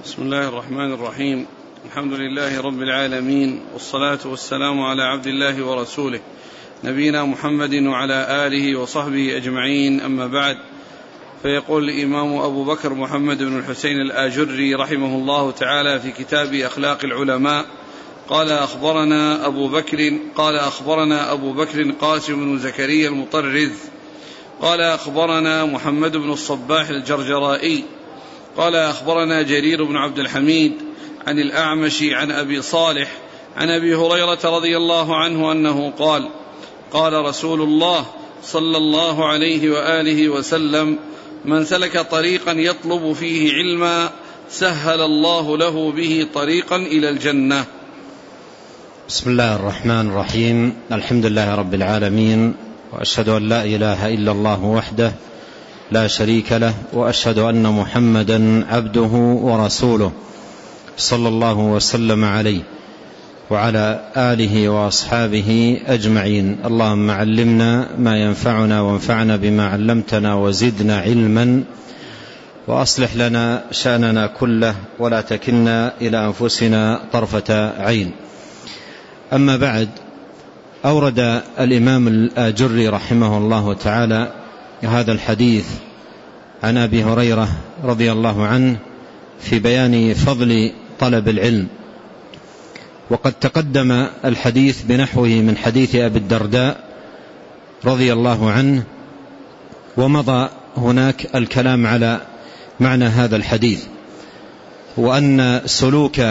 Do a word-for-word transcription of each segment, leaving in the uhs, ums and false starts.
بسم الله الرحمن الرحيم. الحمد لله رب العالمين، والصلاة والسلام على عبد الله ورسوله نبينا محمد وعلى آله وصحبه أجمعين، أما بعد. فيقول الإمام أبو بكر محمد بن الحسين الآجري رحمه الله تعالى في كتاب أخلاق العلماء قال أخبرنا أبو بكر قال أخبرنا أبو بكر قاسم بن زكريا المطرز قال أخبرنا محمد بن الصباح الجرجرائي قال أخبرنا جرير بن عبد الحميد عن الأعمش عن أبي صالح عن أبي هريرة رضي الله عنه أنه قال قال رسول الله صلى الله عليه وآله وسلم: من سلك طريقا يطلب فيه علما سهل الله له به طريقا إلى الجنة. بسم الله الرحمن الرحيم. الحمد لله رب العالمين، وأشهد أن لا إله إلا الله وحده لا شريك له، وأشهد أن محمدا عبده ورسوله صلى الله وسلم عليه وعلى آله وأصحابه أجمعين. اللهم علمنا ما ينفعنا وانفعنا بما علمتنا وزدنا علما، وأصلح لنا شأننا كله ولا تكلنا إلى أنفسنا طرفة عين. أما بعد، أورد الإمام الآجري رحمه الله تعالى هذا الحديث عن أبي هريرة رضي الله عنه في بيان فضل طلب العلم، وقد تقدم الحديث بنحوه من حديث أبي الدرداء رضي الله عنه، ومضى هناك الكلام على معنى هذا الحديث، وأن سلوك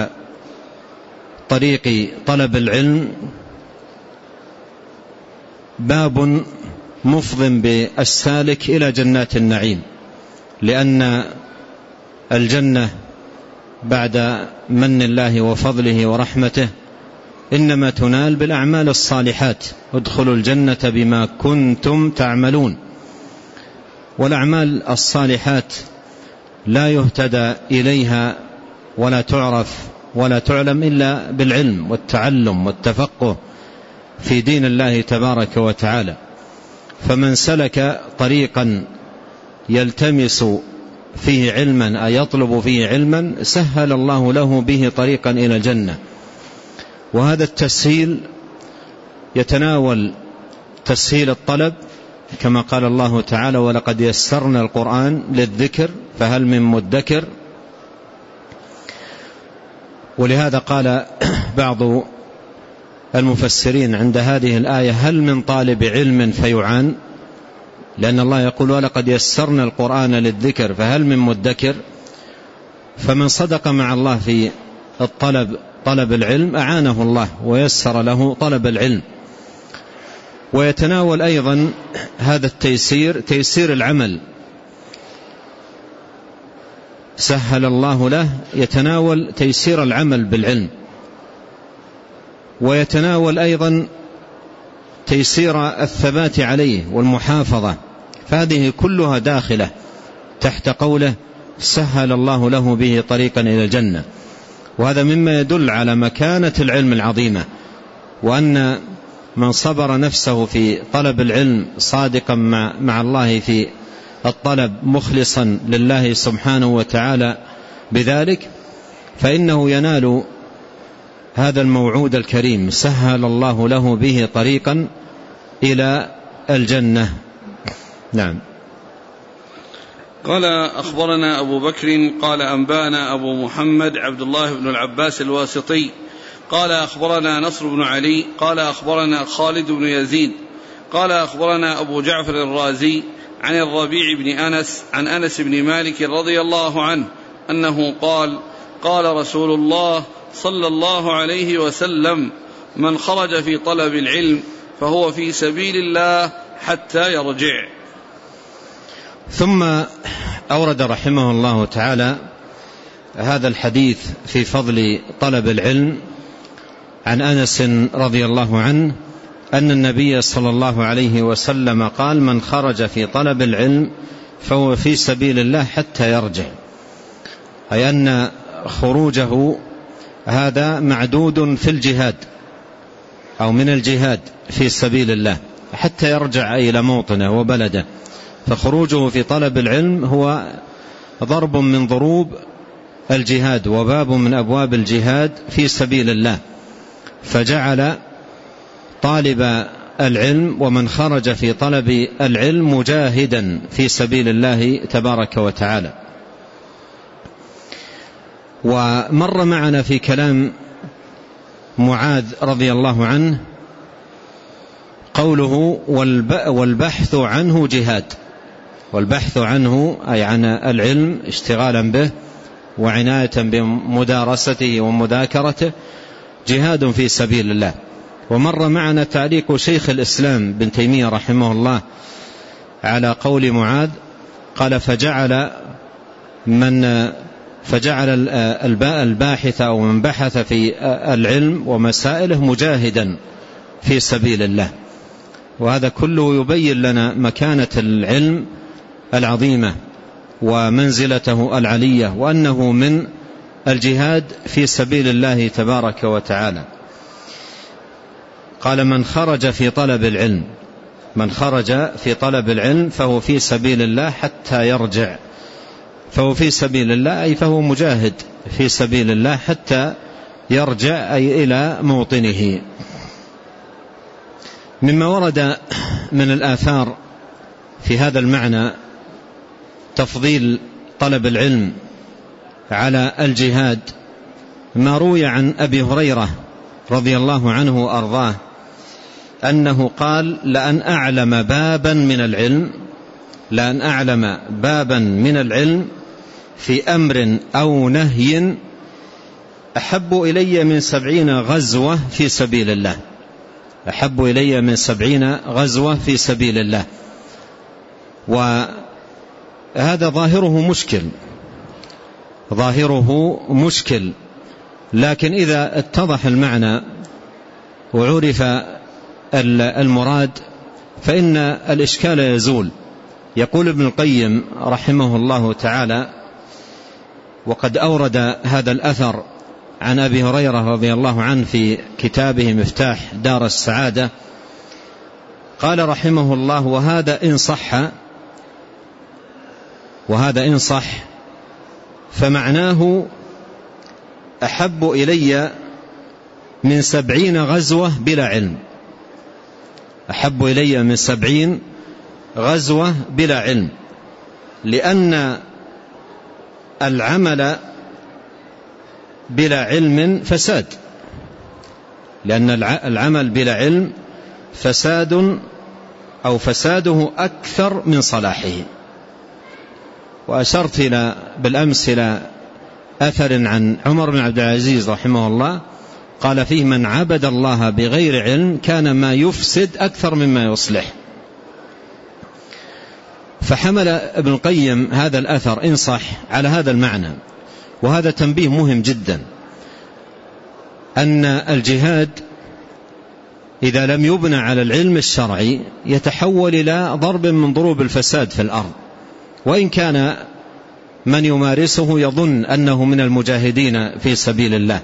طريق طلب العلم باب مفض بالسالك إلى جنات النعيم، لأن الجنة بعد من الله وفضله ورحمته إنما تنال بالأعمال الصالحات. ادخلوا الجنة بما كنتم تعملون. والأعمال الصالحات لا يهتدى إليها ولا تعرف ولا تعلم إلا بالعلم والتعلم والتفقه في دين الله تبارك وتعالى. فمن سلك طريقا يلتمس فيه علما أي يطلب فيه علما سهل الله له به طريقا إلى الجنة. وهذا التسهيل يتناول تسهيل الطلب، كما قال الله تعالى: ولقد يسرنا القرآن للذكر فهل من مدكر. ولهذا قال بعض المفسرين عند هذه الآية: هل من طالب علم فيعان، لأن الله يقول: ولقد يسرنا القرآن للذكر فهل من مدكر. فمن صدق مع الله في الطلب طلب العلم أعانه الله ويسر له طلب العلم. ويتناول أيضا هذا التيسير تيسير العمل، سهل الله له، يتناول تيسير العمل بالعلم، ويتناول أيضا تيسير الثبات عليه والمحافظة. فهذه كلها داخلة تحت قوله: سهل الله له به طريقا إلى الجنة. وهذا مما يدل على مكانة العلم العظيمة، وأن من صبر نفسه في طلب العلم صادقا مع, مع الله في الطلب مخلصا لله سبحانه وتعالى بذلك، فإنه ينال هذا الموعود الكريم: سهل الله له به طريقا إلى الجنة. نعم. قال أخبرنا أبو بكر قال أنبانا أبو محمد عبد الله بن العباس الواسطي قال أخبرنا نصر بن علي قال أخبرنا خالد بن يزيد قال أخبرنا أبو جعفر الرازي عن الربيع بن أنس عن أنس بن مالك رضي الله عنه أنه قال: قال رسول الله صلى الله عليه وسلم: من خرج في طلب العلم فهو في سبيل الله حتى يرجع. ثم أورد رحمه الله تعالى هذا الحديث في فضل طلب العلم عن أنس رضي الله عنه أن النبي صلى الله عليه وسلم قال: من خرج في طلب العلم فهو في سبيل الله حتى يرجع، أي أن خروجه هذا معدود في الجهاد أو من الجهاد في سبيل الله حتى يرجع إلى موطنه وبلده. فخروجه في طلب العلم هو ضرب من ضروب الجهاد وباب من أبواب الجهاد في سبيل الله، فجعل طالب العلم ومن خرج في طلب العلم مجاهدا في سبيل الله تبارك وتعالى. ومر معنا في كلام معاذ رضي الله عنه قوله والبحث عنه جهاد، والبحث عنه أي عن العلم اشتغالا به وعناية بمدارسته ومذاكرته جهاد في سبيل الله. ومر معنا تعليق شيخ الإسلام بن تيمية رحمه الله على قول معاذ، قال فجعل من فجعل الباحث أو من بحث في العلم ومسائله مجاهدا في سبيل الله. وهذا كله يبين لنا مكانة العلم العظيمة ومنزلته العلية، وأنه من الجهاد في سبيل الله تبارك وتعالى. قال من خرج في طلب العلم، من خرج في طلب العلم فهو في سبيل الله حتى يرجع، فهو في سبيل الله أي فهو مجاهد في سبيل الله حتى يرجع أي إلى موطنه. مما ورد من الآثار في هذا المعنى تفضيل طلب العلم على الجهاد ما روي عن أبي هريرة رضي الله عنه وأرضاه أنه قال لأن أعلم بابا من العلم لأن أعلم بابا من العلم في أمر أو نهي أحب إلي من سبعين غزوة في سبيل الله، أحب إلي من سبعين غزوة في سبيل الله. وهذا ظاهره مشكل، ظاهره مشكل، لكن إذا اتضح المعنى وعرف المراد فإن الإشكال يزول. يقول ابن القيم رحمه الله تعالى، وقد أورد هذا الأثر عن أبي هريرة رضي الله عنه في كتابه مفتاح دار السعادة، قال رحمه الله وهذا إن صح وهذا إن صح فمعناه أحب إلي من سبعين غزوة بلا علم، أحب إلي من سبعين غزوة بلا علم، لأن العمل بلا علم فساد، لأن العمل بلا علم فساد أو فساده أكثر من صلاحه. وأشرت إلى بالأمس إلى أثر عن عمر بن عبد العزيز رحمه الله قال فيه من عبد الله بغير علم كان ما يفسد أكثر مما يصلح. فحمل ابن القيم هذا الأثر إن صح على هذا المعنى. وهذا تنبيه مهم جدا، أن الجهاد إذا لم يبنى على العلم الشرعي يتحول إلى ضرب من ضروب الفساد في الأرض، وإن كان من يمارسه يظن أنه من المجاهدين في سبيل الله،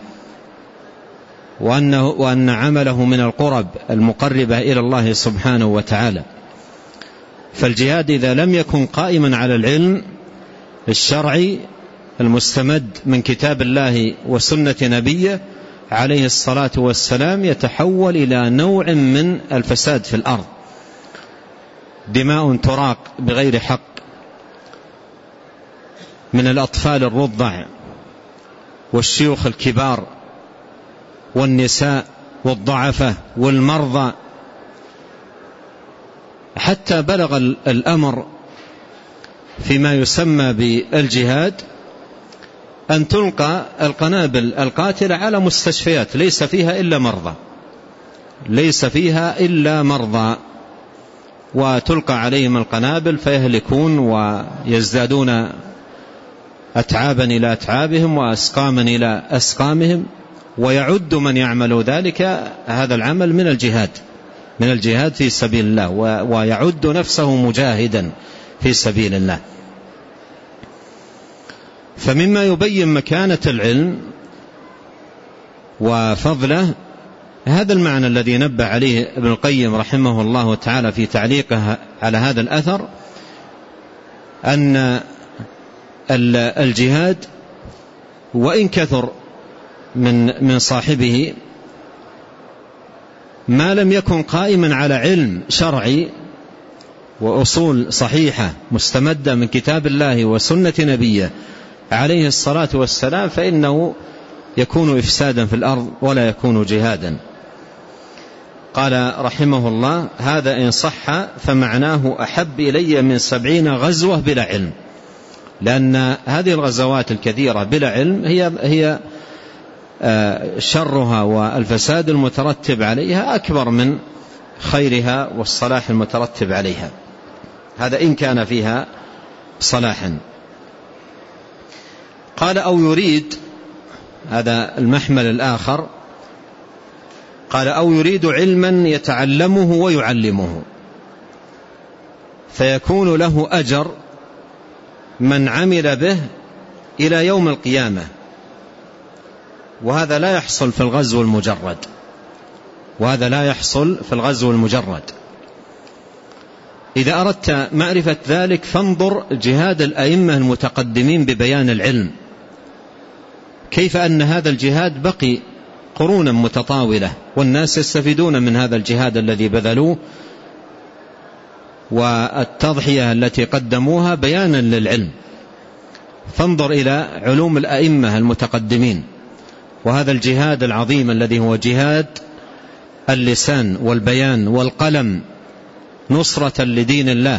وأنه وأن عمله من القرب المقربة إلى الله سبحانه وتعالى. فالجهاد إذا لم يكن قائما على العلم الشرعي المستمد من كتاب الله وسنة نبيه عليه الصلاة والسلام يتحول إلى نوع من الفساد في الأرض، دماء تراق بغير حق من الأطفال الرضع والشيوخ الكبار والنساء والضعفاء والمرضى، حتى بلغ الأمر فيما يسمى بالجهاد أن تلقى القنابل القاتلة على مستشفيات ليس فيها إلا مرضى ليس فيها إلا مرضى وتلقى عليهم القنابل فيهلكون ويزدادون أتعابا إلى أتعابهم وأسقاما إلى أسقامهم. ويعد من يعمل ذلك هذا العمل من الجهاد من الجهاد في سبيل الله، ويعد نفسه مجاهدا في سبيل الله. فمما يبين مكانة العلم وفضله هذا المعنى الذي نبه عليه ابن القيم رحمه الله تعالى في تعليقه على هذا الأثر، أن الجهاد وإن كثر من من صاحبه ما لم يكن قائما على علم شرعي وأصول صحيحة مستمدة من كتاب الله وسنة نبيه عليه الصلاة والسلام، فإنه يكون إفسادا في الأرض ولا يكون جهادا. قال رحمه الله: هذا إن صح فمعناه أحب إلي من سبعين غزوة بلا علم، لأن هذه الغزوات الكثيرة بلا علم هي هي شرها والفساد المترتب عليها أكبر من خيرها والصلاح المترتب عليها، هذا إن كان فيها صلاحا. قال: أو يريد، هذا المحمل الآخر، قال: أو يريد علما يتعلمه ويعلمه فيكون له أجر من عمل به إلى يوم القيامة، وهذا لا يحصل في الغزو المجرد، وهذا لا يحصل في الغزو المجرد. إذا أردت معرفة ذلك فانظر جهاد الأئمة المتقدمين ببيان العلم، كيف أن هذا الجهاد بقي قرونا متطاولة والناس يستفيدون من هذا الجهاد الذي بذلوه والتضحية التي قدموها بيانا للعلم. فانظر إلى علوم الأئمة المتقدمين وهذا الجهاد العظيم الذي هو جهاد اللسان والبيان والقلم نصرة لدين الله،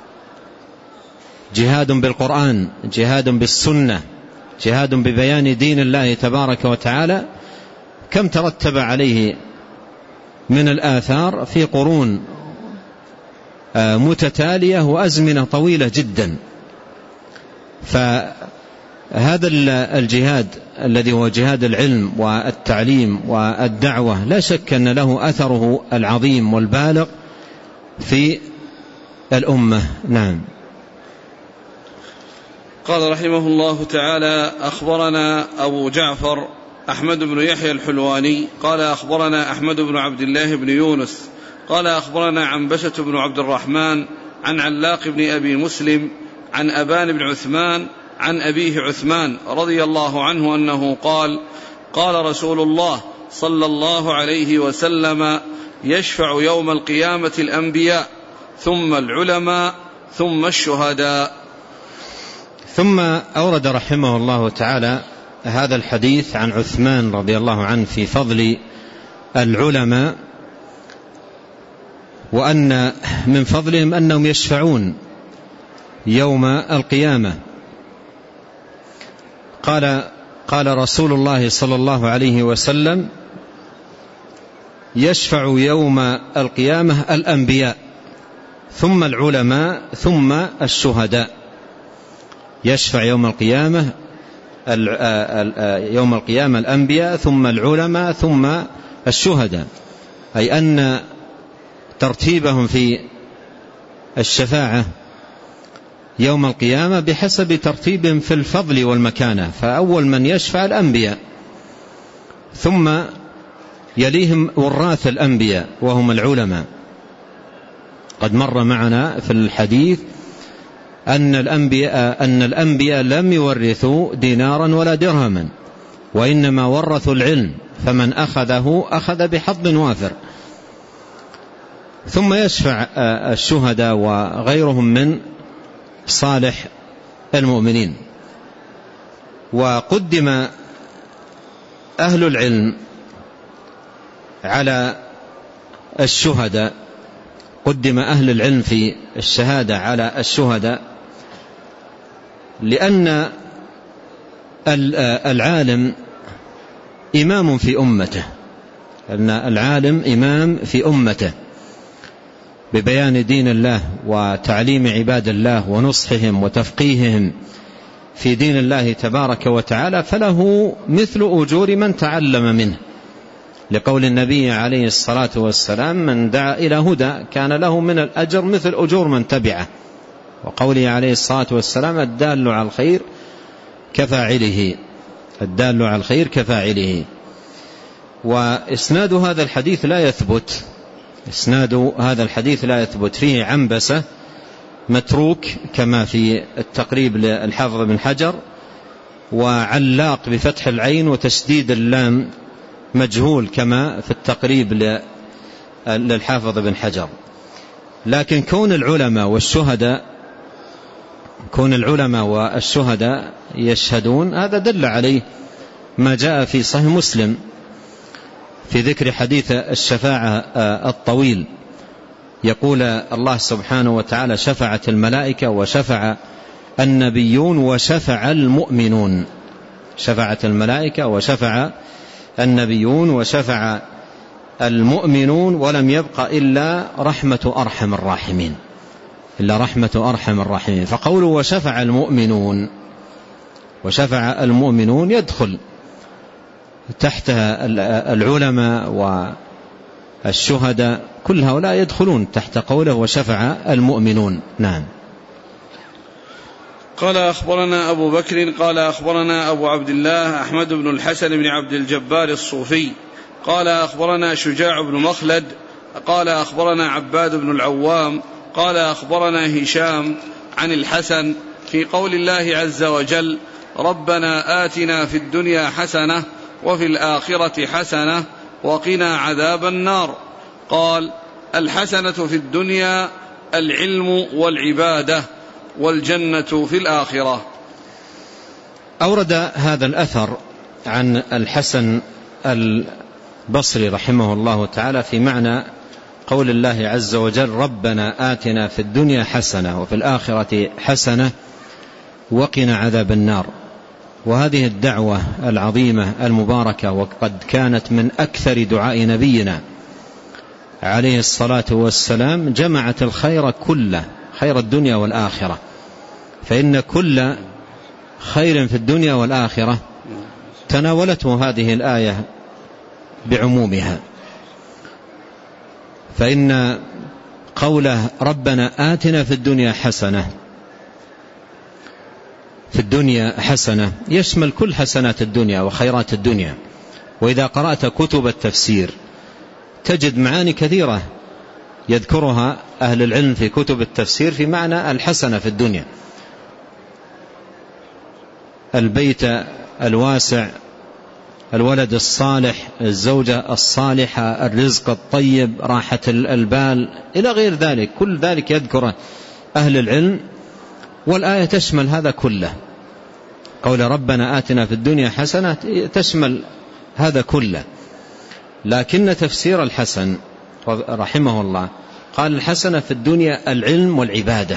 جهاد بالقرآن، جهاد بالسنة، جهاد ببيان دين الله تبارك وتعالى، كم ترتب عليه من الآثار في قرون متتالية وأزمنة طويلة جدا. فهذا الجهاد الذي هو جهاد العلم والتعليم والدعوة لا شك أن له أثره العظيم والبالغ في الأمة. نعم. قال رحمه الله تعالى: أخبرنا أبو جعفر أحمد بن يحيى الحلواني قال أخبرنا أحمد بن عبد الله بن يونس قال أخبرنا عنبسة بن عبد الرحمن عن علاق بن أبي مسلم عن أبان بن عثمان عن أبيه عثمان رضي الله عنه أنه قال: قال رسول الله صلى الله عليه وسلم: يشفع يوم القيامة الأنبياء ثم العلماء ثم الشهداء. ثم أورد رحمه الله تعالى هذا الحديث عن عثمان رضي الله عنه في فضل العلماء، وأن من فضلهم أنهم يشفعون يوم القيامة. قال قال رسول الله صلى الله عليه وسلم: يشفع يوم القيامة الأنبياء ثم العلماء ثم الشهداء. يشفع يوم القيامة يوم القيامة الأنبياء ثم العلماء ثم الشهداء، أي أن ترتيبهم في الشفاعة يوم القيامة بحسب ترتيبهم في الفضل والمكانة، فأول من يشفع الأنبياء، ثم يليهم وراث الأنبياء وهم العلماء. قد مر معنا في الحديث أن الأنبياء, أن الأنبياء لم يورثوا دينارا ولا درهما، وإنما ورثوا العلم، فمن أخذه أخذ بحظ وافر. ثم يشفع الشهداء وغيرهم من صالح المؤمنين. وقدم أهل العلم على الشهداء، قدم أهل العلم في الشهادة على الشهداء، لأن العالم إمام في أمته، أن العالم إمام في أمته ببيان دين الله وتعليم عباد الله ونصحهم وتفقيههم في دين الله تبارك وتعالى، فله مثل أجور من تعلم منه، لقول النبي عليه الصلاة والسلام: من دعا إلى هدى كان له من الأجر مثل أجور من تبعه، وقوله عليه الصلاة والسلام: الدال على الخير كفاعله، الدال على الخير كفاعله. وإسناد هذا الحديث لا يثبت، إسناد هذا الحديث لا يثبت، فيه عنبسة متروك كما في التقريب للحافظ بن حجر، وعلاق بفتح العين وتشديد اللام مجهول كما في التقريب للحافظ بن حجر. لكن كون العلماء والشهداء كون العلماء والشهداء يشهدون هذا دل عليه ما جاء في صحيح مسلم في ذكر حديث الشفاعة الطويل. يقول الله سبحانه وتعالى: شفعت الملائكة وشفع النبيون وشفع المؤمنون. شفعت الملائكة وشفع النبيون وشفع المؤمنون ولم يبق إلا رحمة أرحم الراحمين إلا رحمة أرحم الراحمين. فقوله وشفع المؤمنون وشفع المؤمنون يدخل تحتها العلماء والشهداء، كل هؤلاء يدخلون تحت قوله وشفع المؤمنون. نعم. قال أخبرنا أبو بكر قال أخبرنا أبو عبد الله أحمد بن الحسن بن عبد الجبار الصوفي قال أخبرنا شجاع بن مخلد قال أخبرنا عباد بن العوام قال أخبرنا هشام عن الحسن في قول الله عز وجل: ربنا آتنا في الدنيا حسنة وفي الآخرة حسنة وقنا عذاب النار. قال: الحسنة في الدنيا العلم والعبادة، والجنة في الآخرة. أورد هذا الأثر عن الحسن البصري رحمه الله تعالى في معنى قول الله عز وجل: ربنا آتنا في الدنيا حسنة وفي الآخرة حسنة وقنا عذاب النار. وهذه الدعوة العظيمة المباركة وقد كانت من أكثر دعاء نبينا عليه الصلاة والسلام جمعت الخير كله، خير الدنيا والآخرة، فإن كل خير في الدنيا والآخرة تناولته هذه الآية بعمومها. فإن قوله ربنا آتنا في الدنيا حسنة في الدنيا حسنة يشمل كل حسنات الدنيا وخيرات الدنيا. وإذا قرأت كتب التفسير تجد معاني كثيرة يذكرها أهل العلم في كتب التفسير في معنى الحسنة في الدنيا: البيت الواسع، الولد الصالح، الزوجة الصالحة، الرزق الطيب، راحة البال، إلى غير ذلك. كل ذلك يذكره أهل العلم، والآية تشمل هذا كله. قول ربنا آتنا في الدنيا حسنة تشمل هذا كله. لكن تفسير الحسن رحمه الله قال: الحسنة في الدنيا العلم والعبادة.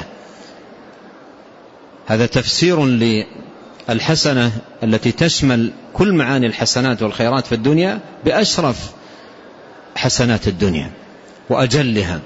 هذا تفسير للحسنة التي تشمل كل معاني الحسنات والخيرات في الدنيا بأشرف حسنات الدنيا وأجلها،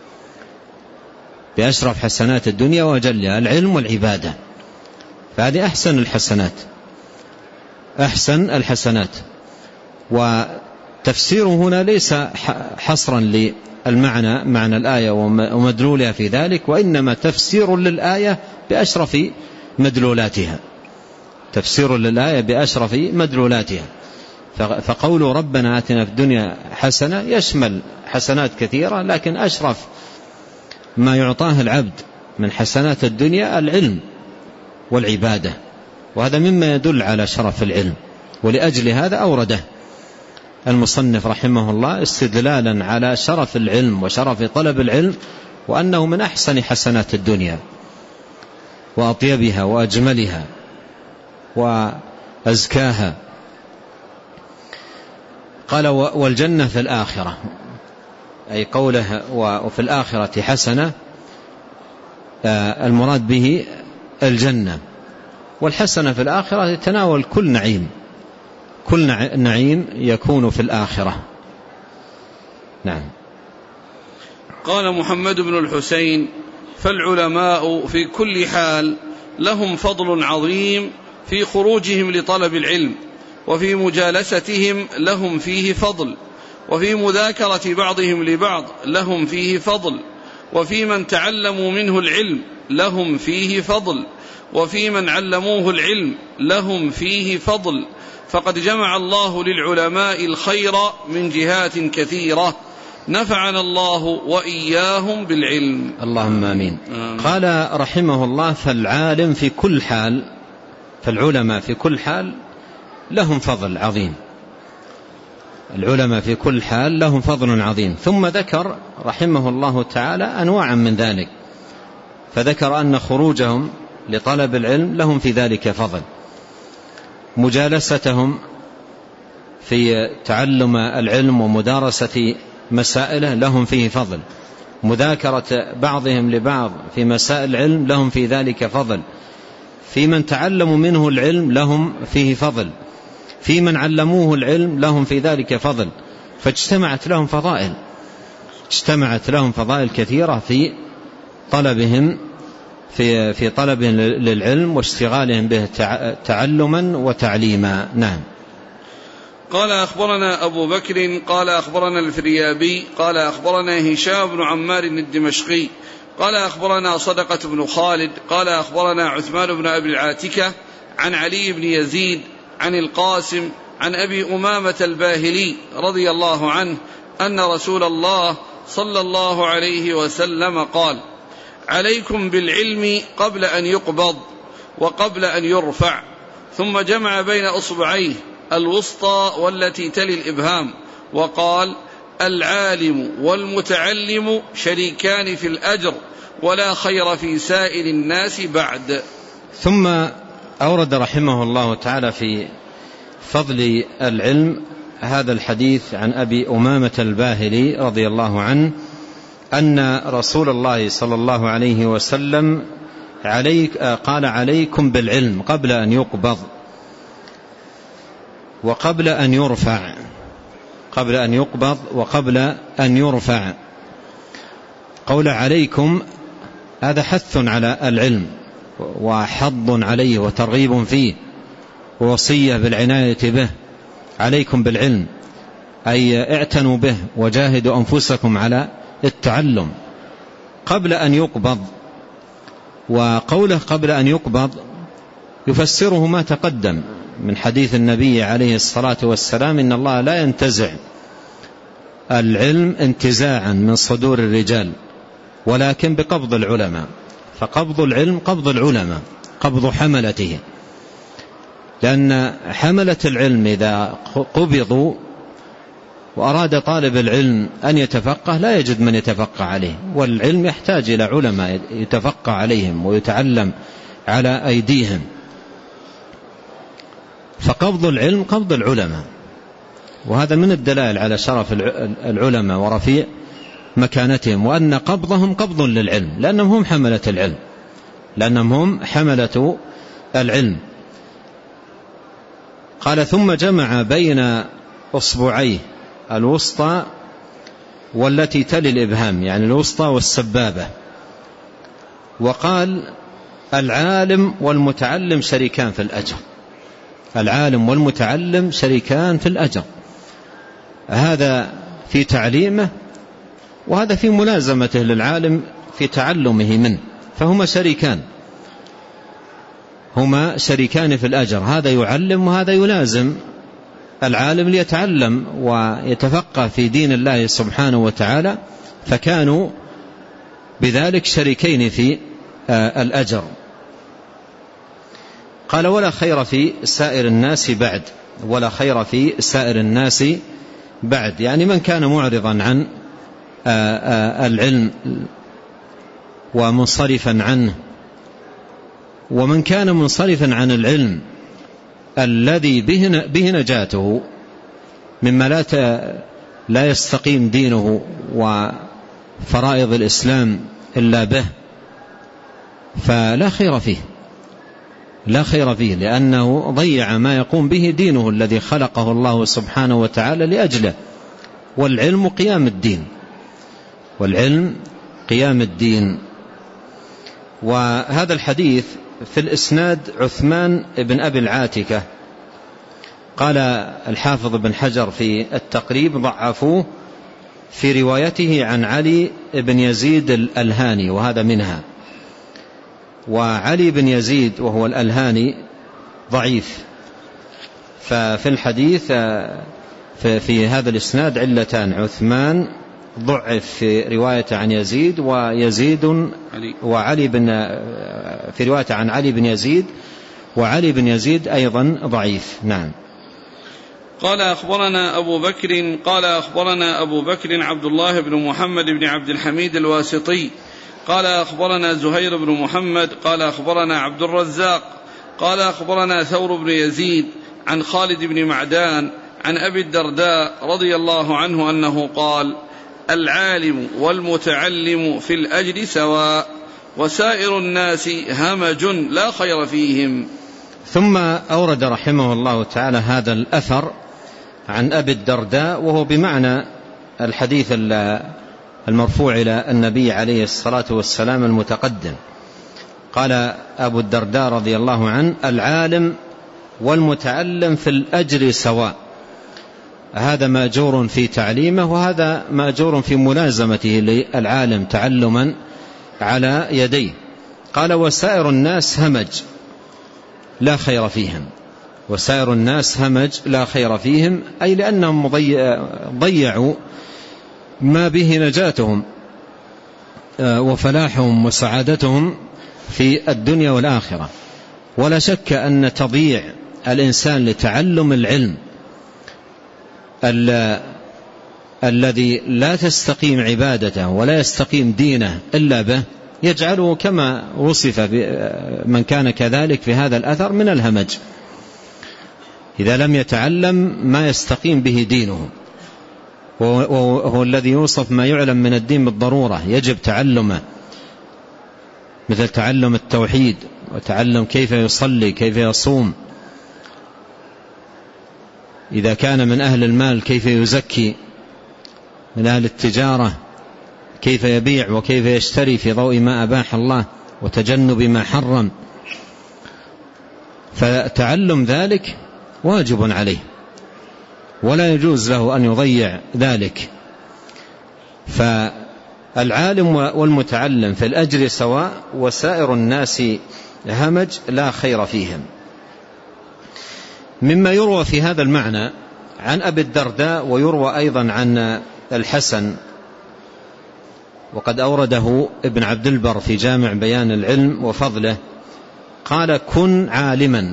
بأشرف حسنات الدنيا وأجلها العلم والعبادة. فهذه أحسن الحسنات أحسن الحسنات. وتفسيره هنا ليس حصرا للمعنى معنى الآية ومدلولها في ذلك، وإنما تفسير للآية بأشرف مدلولاتها تفسير للآية بأشرف مدلولاتها. فقول ربنا آتنا في الدنيا حسنة يشمل حسنات كثيرة، لكن أشرف ما يعطاه العبد من حسنات الدنيا العلم والعبادة، وهذا مما يدل على شرف العلم. ولأجل هذا أورده المصنف رحمه الله استدلالا على شرف العلم وشرف طلب العلم، وأنه من أحسن حسنات الدنيا وأطيبها وأجملها وأزكاها. قال: والجنة في الآخرة، أي قوله وفي الآخرة حسنة المراد به الجنة. والحسنة في الآخرة يتناول كل نعيم كل نعيم يكون في الآخرة. نعم. قال محمد بن الحسين: فالعلماء في كل حال لهم فضل عظيم في خروجهم لطلب العلم، وفي مجالستهم لهم فيه فضل، وفي مذاكرة بعضهم لبعض لهم فيه فضل، وفي من تعلموا منه العلم لهم فيه فضل، وفي من علموه العلم لهم فيه فضل. فقد جمع الله للعلماء الخير من جهات كثيرة، نفعنا الله وإياهم بالعلم. اللهم آمين. قال رحمه الله: فالعالم في كل حال فالعلماء في كل حال لهم فضل عظيم، العلماء في كل حال لهم فضل عظيم. ثم ذكر رحمه الله تعالى أنواعا من ذلك، فذكر أن خروجهم لطلب العلم لهم في ذلك فضل، مجالستهم في تعلم العلم ومدارسة مسائله لهم فيه فضل، مذاكرة بعضهم لبعض في مسائل العلم لهم في ذلك فضل، في من تعلموا منه العلم لهم فيه فضل، في من علموه العلم لهم في ذلك فضل. فاجتمعت لهم فضائل، اجتمعت لهم فضائل كثيرة في طلبهم في في طلبهم للعلم واشتغالهم به تعلما وتعليما. نعم. قال أخبرنا أبو بكر قال أخبرنا الفريابي قال أخبرنا هشام بن عمار الدمشقي قال أخبرنا صدقة بن خالد قال أخبرنا عثمان بن أبي العاتكة عن علي بن يزيد عن القاسم عن أبي أمامة الباهلي رضي الله عنه أن رسول الله صلى الله عليه وسلم قال: عليكم بالعلم قبل أن يقبض وقبل أن يرفع. ثم جمع بين أصبعيه الوسطى والتي تلي الإبهام وقال: العالم والمتعلم شريكان في الأجر ولا خير في سائر الناس بعد. ثم أورد رحمه الله تعالى في فضل العلم هذا الحديث عن أبي أمامة الباهلي رضي الله عنه أن رسول الله صلى الله عليه وسلم عليك قال: عليكم بالعلم قبل أن يقبض وقبل أن يرفع، قبل أن يقبض وقبل أن يرفع. قول عليكم هذا حث على العلم وحض عليه وترغيب فيه ووصية بالعناية به. عليكم بالعلم أي اعتنوا به وجاهدوا أنفسكم على التعلم قبل أن يقبض. وقوله قبل أن يقبض يفسره ما تقدم من حديث النبي عليه الصلاة والسلام: إن الله لا ينتزع العلم انتزاعا من صدور الرجال ولكن بقبض العلماء. فقبض العلم قبض العلماء، قبض حملته، لأن حملة العلم إذا قبضوا وأراد طالب العلم أن يتفقه لا يجد من يتفقه عليه، والعلم يحتاج إلى علماء يتفقه عليهم ويتعلم على أيديهم. فقبض العلم قبض العلماء، وهذا من الدلائل على شرف العلماء ورفيع مكانتهم، وأن قبضهم قبض للعلم لأنهم هم حملة العلم، لأنهم هم حملة العلم. قال: ثم جمع بين أصبعيه الوسطى والتي تلي الإبهام، يعني الوسطى والسبابة، وقال: العالم والمتعلم شريكان في الأجر. العالم والمتعلم شريكان في الأجر، هذا في تعليمه وهذا في ملازمته للعالم في تعلمه منه، فهما شريكان، هما شريكان في الأجر، هذا يعلم وهذا يلازم العالم ليتعلم ويتفقه في دين الله سبحانه وتعالى، فكانوا بذلك شريكين في الأجر. قال: ولا خير في سائر الناس بعد. ولا خير في سائر الناس بعد، يعني من كان معرضا عن العلم ومنصرفا عنه، ومن كان منصرفا عن العلم الذي به نجاته مما لا لا يستقيم دينه وفرائض الإسلام إلا به، فلا خير فيه، لا خير فيه، لأنه ضيع ما يقوم به دينه الذي خلقه الله سبحانه وتعالى لأجله. والعلم قيام الدين، والعلم قيام الدين. وهذا الحديث في الإسناد عثمان بن أبي العاتكة، قال الحافظ بن حجر في التقريب ضعفوه في روايته عن علي بن يزيد الألهاني، وهذا منها. وعلي بن يزيد وهو الألهاني ضعيف، ففي الحديث في هذا الإسناد علتان: عثمان ضعف في رواية عن يزيد، ويزيد وعلي بن في رواية عن علي بن يزيد، وعلي بن يزيد أيضا ضعيف. نعم. قال أخبرنا أبو بكر قال أخبرنا أبو بكر عبد الله بن محمد بن عبد الحميد الواسطي قال أخبرنا زهير بن محمد قال أخبرنا عبد الرزاق قال أخبرنا ثور بن يزيد عن خالد بن معدان عن أبي الدرداء رضي الله عنه أنه قال: العالم والمتعلم في الأجر سواء وسائر الناس همج لا خير فيهم. ثم أورد رحمه الله تعالى هذا الأثر عن أبي الدرداء، وهو بمعنى الحديث المرفوع إلى النبي عليه الصلاة والسلام المتقدم. قال أبو الدرداء رضي الله عنه: العالم والمتعلم في الأجر سواء، هذا مأجور في تعليمه وهذا مأجور في ملازمته للعالم تعلما على يديه. قال: وسائر الناس همج لا خير فيهم. وسائر الناس همج لا خير فيهم، أي لأنهم ضيعوا ما به نجاتهم وفلاحهم وسعادتهم في الدنيا والآخرة. ولا شك أن تضييع الإنسان لتعلم العلم الذي لا تستقيم عبادته ولا يستقيم دينه إلا به يجعله كما وصف من كان كذلك في هذا الأثر من الهمج، إذا لم يتعلم ما يستقيم به دينه، وهو الذي يوصف ما يعلم من الدين بالضرورة يجب تعلمه، مثل تعلم التوحيد وتعلم كيف يصلي كيف يصوم، إذا كان من أهل المال كيف يزكي، من أهل التجارة كيف يبيع وكيف يشتري في ضوء ما أباح الله وتجنب ما حرم. فتعلم ذلك واجب عليه ولا يجوز له أن يضيع ذلك. فالعالم والمتعلم في الأجر سواء وسائر الناس همج لا خير فيهم. مما يروى في هذا المعنى عن أبي الدرداء ويروى أيضا عن الحسن، وقد أورده ابن عبد البر في جامع بيان العلم وفضله، قال: كن عالما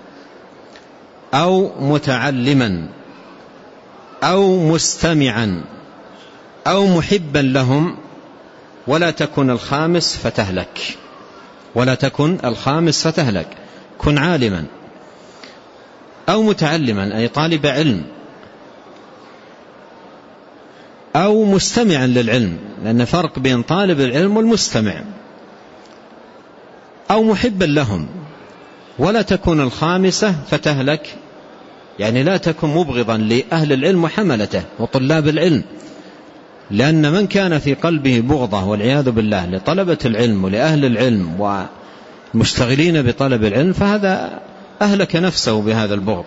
أو متعلما أو مستمعا أو محبا لهم ولا تكن الخامس فتهلك. ولا تكن الخامس فتهلك. كن عالما أو متعلما أي طالب علم، أو مستمعا للعلم، لأن فرق بين طالب العلم والمستمع، أو محبا لهم ولا تكن الخامسة فتهلك، يعني لا تكن مبغضا لأهل العلم وحملته وطلاب العلم، لأن من كان في قلبه بغضة والعياذ بالله لطلبة العلم ولأهل العلم والمشتغلين بطلب العلم فهذا أهلك نفسه بهذا البغض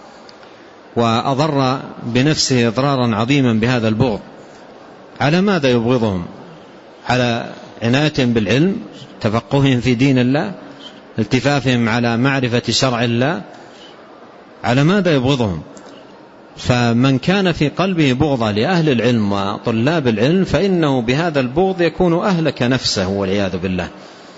وأضر بنفسه إضرارا عظيما بهذا البغض. على ماذا يبغضهم؟ على عنايتهم بالعلم، تفقههم في دين الله، التفافهم على معرفة شرع الله، على ماذا يبغضهم؟ فمن كان في قلبه بغضة لأهل العلم وطلاب العلم فإنه بهذا البغض يكون أهلك نفسه والعياذ بالله.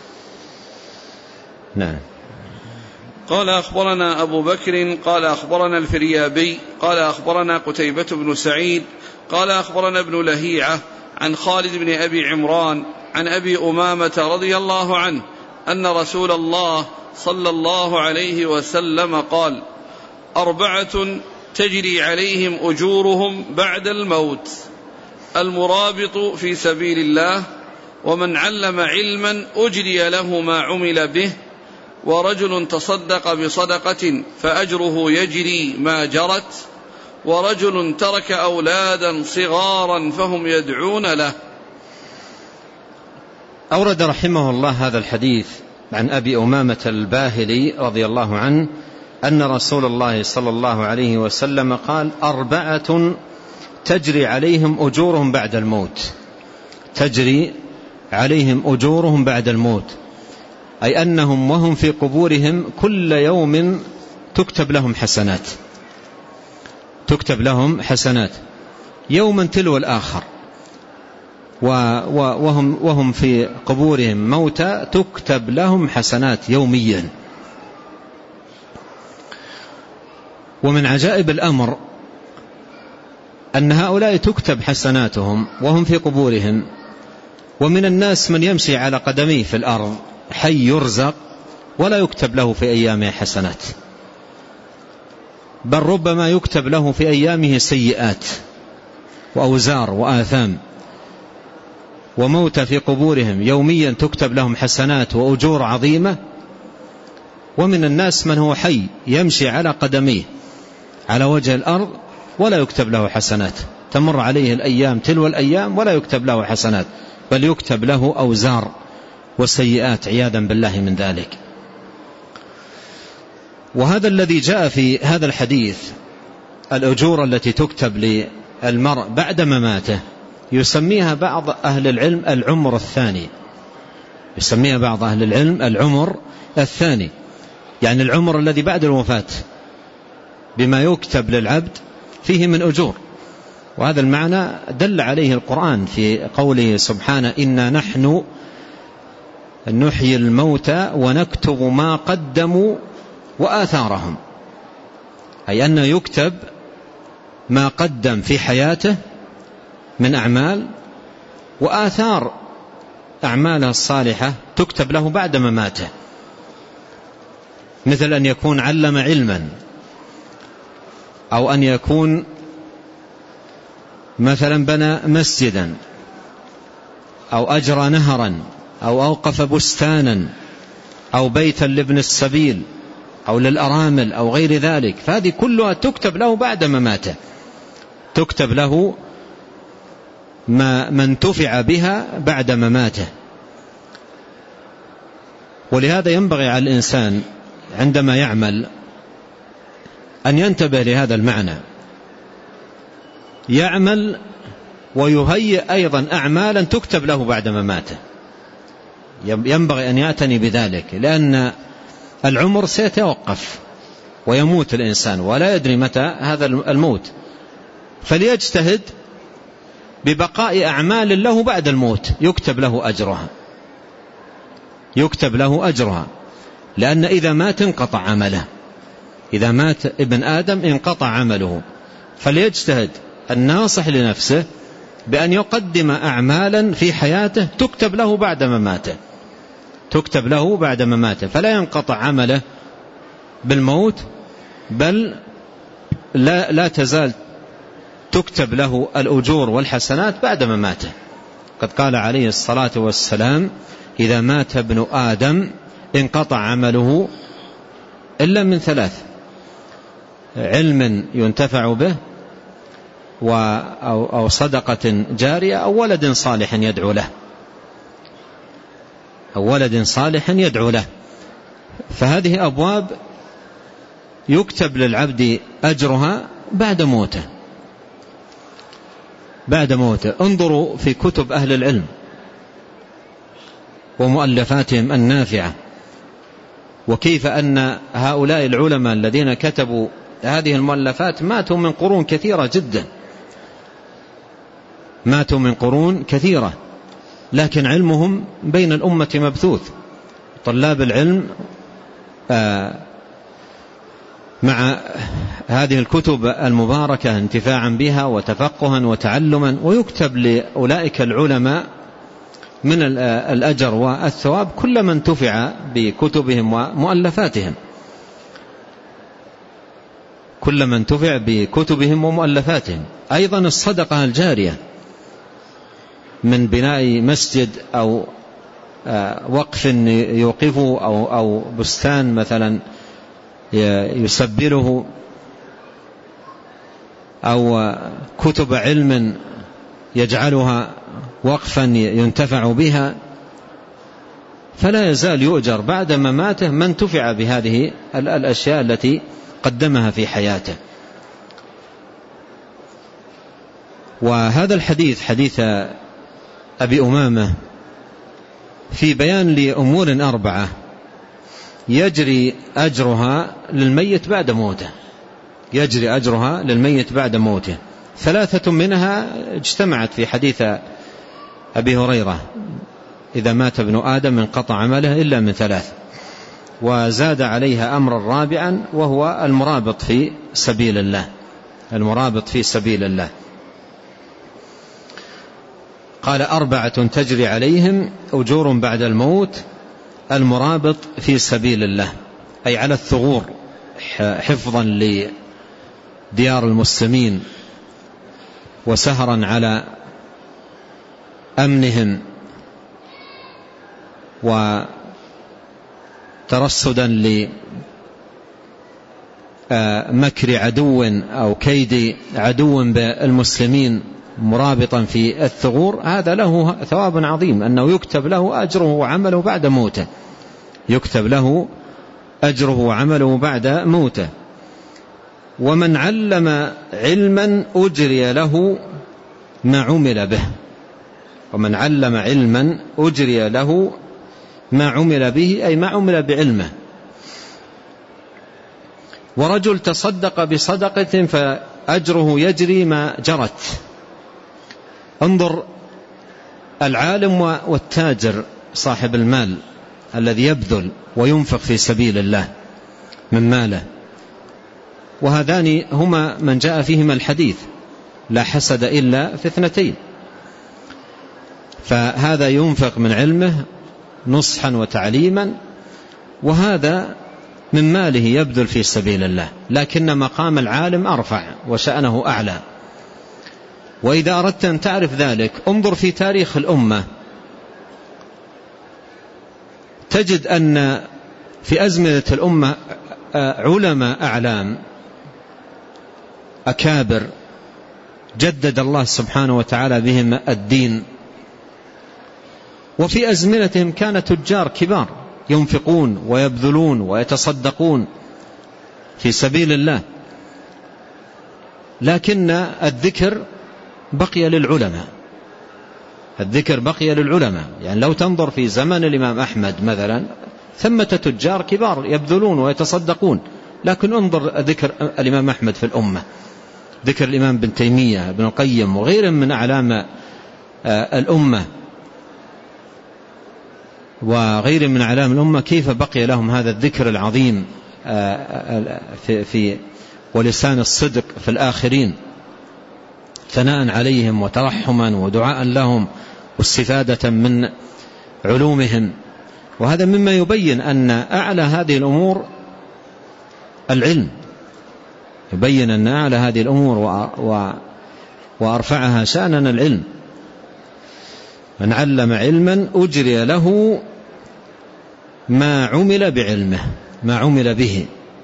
نعم. قال: أخبرنا أبو بكر قال أخبرنا الفريابي قال أخبرنا قتيبة بن سعيد قال أخبرنا ابن لهيعة عن خالد بن أبي عمران عن أبي أمامة رضي الله عنه أن رسول الله صلى الله عليه وسلم قال: أربعة تجري عليهم أجورهم بعد الموت: المرابط في سبيل الله، ومن علم علما أجري له ما عمل به، ورجل تصدق بصدقة فأجره يجري ما جرت، ورجل ترك أولادا صغارا فهم يدعون له. أورد رحمه الله هذا الحديث عن أبي أمامة الباهلي رضي الله عنه أن رسول الله صلى الله عليه وسلم قال: أربعة تجري عليهم أجورهم بعد الموت. تجري عليهم أجورهم بعد الموت، أي أنهم وهم في قبورهم كل يوم تكتب لهم حسنات، تكتب لهم حسنات يوما تلو الآخر، وهم, وهم في قبورهم موتى تكتب لهم حسنات يوميا. ومن عجائب الأمر أن هؤلاء تكتب حسناتهم وهم في قبورهم، ومن الناس من يمشي على قدميه في الأرض حي يرزق ولا يكتب له في أيامه حسنات، بل ربما يكتب له في أيامه سيئات وأوزار وآثام. وموتى في قبورهم يوميا تكتب لهم حسنات وأجور عظيمة، ومن الناس من هو حي يمشي على قدميه على وجه الأرض ولا يكتب له حسنات، تمر عليه الأيام تلو الأيام ولا يكتب له حسنات، بل يكتب له أوزار وسيئات عياذا بالله من ذلك. وهذا الذي جاء في هذا الحديث، الأجور التي تكتب للمرء بعد مماته، يسميها بعض أهل العلم العمر الثاني، يسميها بعض أهل العلم العمر الثاني، يعني العمر الذي بعد الوفاة، بما يكتب للعبد فيه من أجور. وهذا المعنى دل عليه القرآن في قوله سبحانه: إنا نحن نحيي الموتى ونكتب ما قدموا وآثارهم، أي أن يكتب ما قدم في حياته من أعمال، وآثار أعماله الصالحة تكتب له بعد مماته، مثل أن يكون علم علما، أو أن يكون مثلا بنى مسجدا، أو أجرى نهرا، أو أوقف بستانا، أو بيتا لابن السبيل أو للأرامل أو غير ذلك، فهذه كلها تكتب له بعد مماته، تكتب له ما من انتفع بها بعد مماته. ولهذا ينبغي على الإنسان عندما يعمل أن ينتبه لهذا المعنى، يعمل ويهيئ أيضا أعمالا تكتب له بعد مماته، ينبغي أن يعتني بذلك، لأن العمر سيتوقف ويموت الإنسان ولا يدري متى هذا الموت، فليجتهد ببقاء أعمال له بعد الموت يكتب له أجرها، يكتب له أجرها، لأن إذا مات انقطع عمله، إذا مات ابن آدم انقطع عمله، فليجتهد الناصح لنفسه بأن يقدم أعمالا في حياته تكتب له بعد مماته، تكتب له بعد مماته، فلا ينقطع عمله بالموت، بل لا, لا تزال تكتب له الأجور والحسنات بعد مماته. قد قال عليه الصلاة والسلام: إذا مات ابن آدم انقطع عمله إلا من ثلاث: علم ينتفع به، أو صدقة جارية، أو ولد صالح يدعو له، أو ولد صالح يدعو له. فهذه أبواب يكتب للعبد أجرها بعد موته، بعد موته. انظروا في كتب أهل العلم ومؤلفاتهم النافعة، وكيف أن هؤلاء العلماء الذين كتبوا هذه المؤلفات ماتوا من قرون كثيرة جدا، ماتوا من قرون كثيرة، لكن علمهم بين الأمة مبثوث. طلاب العلم مع هذه الكتب المباركة انتفاعا بها وتفقها وتعلما، ويكتب لأولئك العلماء من الأجر والثواب كل من انتفع بكتبهم ومؤلفاتهم، كل من انتفع بكتبهم ومؤلفاتهم. أيضا الصدقة الجارية من بناء مسجد، أو وقف يوقفه، أو, أو بستان مثلا يسبله، أو كتب علم يجعلها وقفا ينتفع بها، فلا يزال يؤجر بعد مماته من انتفع بهذه الأشياء التي قدمها في حياته. وهذا الحديث حديث أبي أمامة في بيان لأمور أربعة يجري أجرها للميت بعد موته، يجري أجرها للميت بعد موته. ثلاثة منها اجتمعت في حديث أبي هريرة: إذا مات ابن آدم انقطع عمله إلا من ثلاث: وزاد عليها أمرا رابعا وهو المرابط في سبيل الله، المرابط في سبيل الله. قال أربعة تجري عليهم أجور بعد الموت: المرابط في سبيل الله أي على الثغور حفظا لديار المسلمين وسهرا على أمنهم وترصدا لمكر عدو أو كيد عدو بالمسلمين مرابطا في الثغور، هذا له ثواب عظيم، أنه يكتب له أجره وعمله بعد موته، يكتب له أجره وعمله بعد موته. ومن علم علما أجري له ما عمل به، ومن علم علما أجري له ما عمل به أي ما عمل بعلمه. ورجل تصدق بصدقة فأجره يجري ما جرت. انظر العالم والتاجر صاحب المال الذي يبذل وينفق في سبيل الله من ماله، وهذان هما من جاء فيهما الحديث: لا حسد إلا في اثنتين. فهذا ينفق من علمه نصحا وتعليما، وهذا من ماله يبذل في سبيل الله، لكن مقام العالم أرفع وشأنه أعلى. وإذا أردت أن تعرف ذلك انظر في تاريخ الأمة، تجد أن في أزمنة الأمة علماء أعلام أكابر جدد الله سبحانه وتعالى بهم الدين، وفي أزمنتهم كان تجار كبار ينفقون ويبذلون ويتصدقون في سبيل الله، لكن الذكر بقي للعلماء، الذكر بقي للعلماء. يعني لو تنظر في زمن الإمام أحمد مثلا ثمة تجار كبار يبذلون ويتصدقون، لكن انظر ذكر الإمام أحمد في الأمة، ذكر الإمام بن تيمية ابن القيم وغيرهم من أعلام الأمة وغير من أعلام الأمة، كيف بقي لهم هذا الذكر العظيم في, في ولسان الصدق في الآخرين، ثناء عليهم وترحما ودعاء لهم واستفادة من علومهم. وهذا مما يبين أن أعلى هذه الأمور العلم، يبين أن أعلى هذه الأمور وأرفعها شأنا العلم. من علم علما أجري له ما عمل بعلمه، ما عمل به،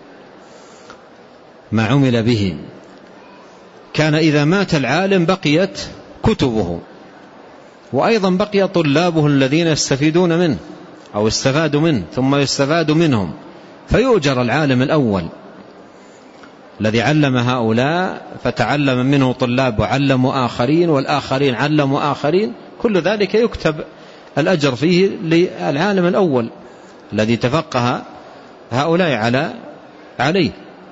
ما عمل به. كان إذا مات العالم بقيت كتبه، وأيضا بقي طلابه الذين يستفيدون منه أو استفادوا منه ثم يستفاد منهم، فيؤجر العالم الأول الذي علم هؤلاء فتعلم منه طلاب وعلموا آخرين والآخرين علموا آخرين، كل ذلك يكتب الأجر فيه للعالم الأول الذي تفقه هؤلاء على عليه.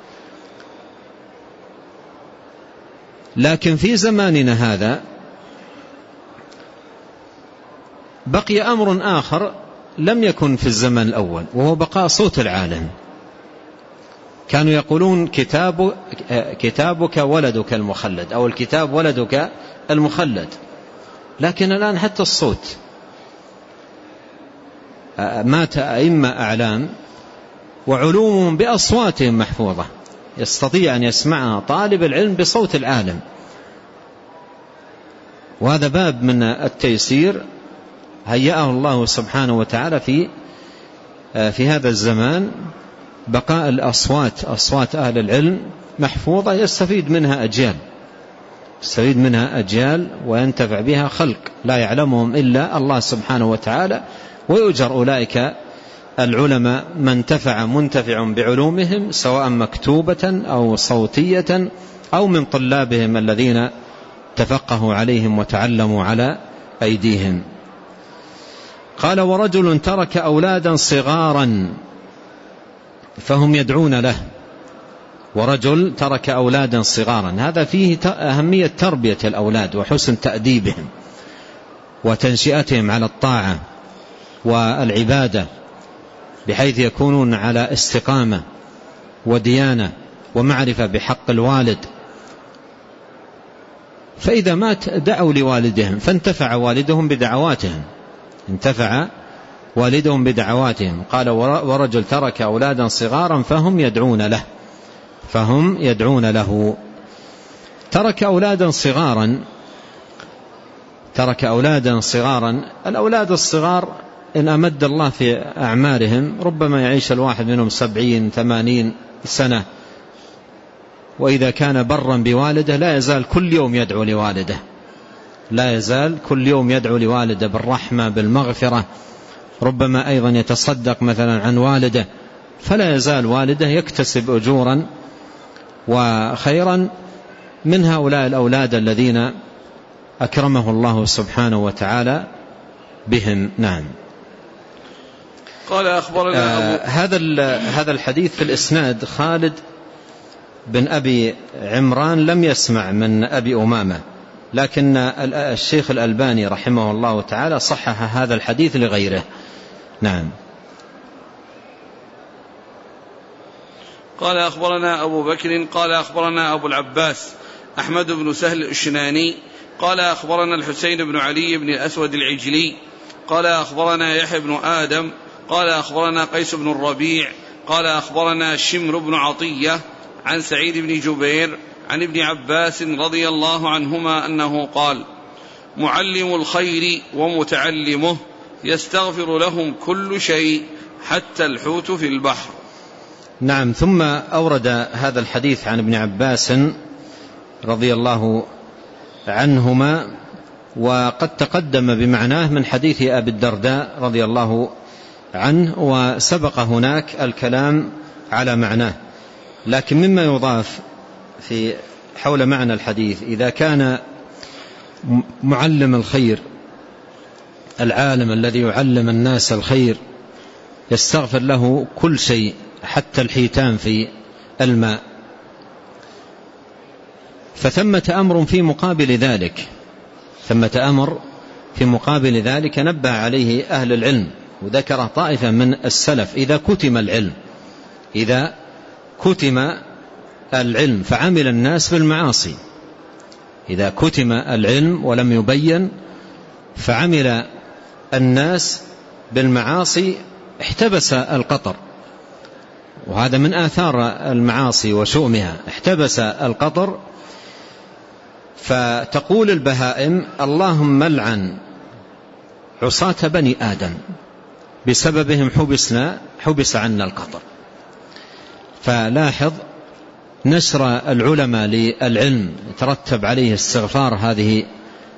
لكن في زماننا هذا بقي أمر آخر لم يكن في الزمن الأول، وهو بقاء صوت العالم. كانوا يقولون كتاب كتابك ولدك المخلد، أو الكتاب ولدك المخلد، لكن الآن حتى الصوت، مات أئمة أعلام وعلومهم بأصواتهم محفوظة، يستطيع أن يسمعها طالب العلم بصوت العالم. وهذا باب من التيسير هيأه الله سبحانه وتعالى في في هذا الزمان، بقاء الأصوات، أصوات أهل العلم محفوظة يستفيد منها أجيال، يستفيد منها أجيال وينتفع بها خلق لا يعلمهم إلا الله سبحانه وتعالى، ويؤجر أولئك العلماء من انتفع منتفع بعلومهم سواء مكتوبة أو صوتية أو من طلابهم الذين تفقهوا عليهم وتعلموا على أيديهم. قال: ورجل ترك أولادا صغارا فهم يدعون له. ورجل ترك أولادا صغارا، هذا فيه أهمية تربية الأولاد وحسن تأديبهم وتنشئتهم على الطاعة والعبادة بحيث يكونون على استقامة وديانة ومعرفة بحق الوالد، فإذا مات دعوا لوالدهم فانتفع والدهم بدعواتهم، انتفع والدهم بدعواتهم. قال ورجل ترك أولادا صغارا فهم يدعون له، فهم يدعون له. ترك أولادا صغارا، ترك أولادا صغارا. الأولاد الصغار إن أمد الله في أعمارهم ربما يعيش الواحد منهم سبعين ثمانين سنة، وإذا كان برا بوالده لا يزال كل يوم يدعو لوالده، لا يزال كل يوم يدعو لوالده بالرحمة بالمغفرة، ربما أيضا يتصدق مثلا عن والده، فلا يزال والده يكتسب أجورا وخيرا من هؤلاء الأولاد الذين أكرمه الله سبحانه وتعالى بهم. نعم. قال أخبرنا آه هذا هذا الحديث في الإسناد خالد بن أبي عمران لم يسمع من أبي أمامة، لكن الشيخ الألباني رحمه الله تعالى صحح هذا الحديث لغيره. نعم. قال أخبرنا أبو بكر قال أخبرنا أبو العباس أحمد بن سهل الشناني قال أخبرنا الحسين بن علي بن الأسود العجلي قال أخبرنا يحيى بن آدم قال أخبرنا قيس بن الربيع قال أخبرنا شمر بن عطية عن سعيد بن جبير عن ابن عباس رضي الله عنهما أنه قال معلم الخير ومتعلمه يستغفر لهم كل شيء حتى الحوت في البحر. نعم. ثم أورد هذا الحديث عن ابن عباس رضي الله عنهما، وقد تقدم بمعناه من حديث أبي الدرداء رضي الله عنه، وسبق هناك الكلام على معناه. لكن مما يضاف في حول معنى الحديث، إذا كان معلم الخير العالم الذي يعلم الناس الخير يستغفر له كل شيء حتى الحيتان في الماء، فثمة أمر في مقابل ذلك، ثمة أمر في مقابل ذلك نبه عليه أهل العلم، وذكر طائفة من السلف. إذا كتم العلم، إذا كتم العلم فعمل الناس بالمعاصي، إذا كتم العلم ولم يبين فعمل الناس بالمعاصي احتبس القطر، وهذا من آثار المعاصي وشؤمها، احتبس القطر. فتقول البهائم اللهم لعن عصاة بني آدم بسببهم حبسنا حبس عنا القطر. فلاحظ نشر العلماء للعلم يترتب عليه استغفار هذه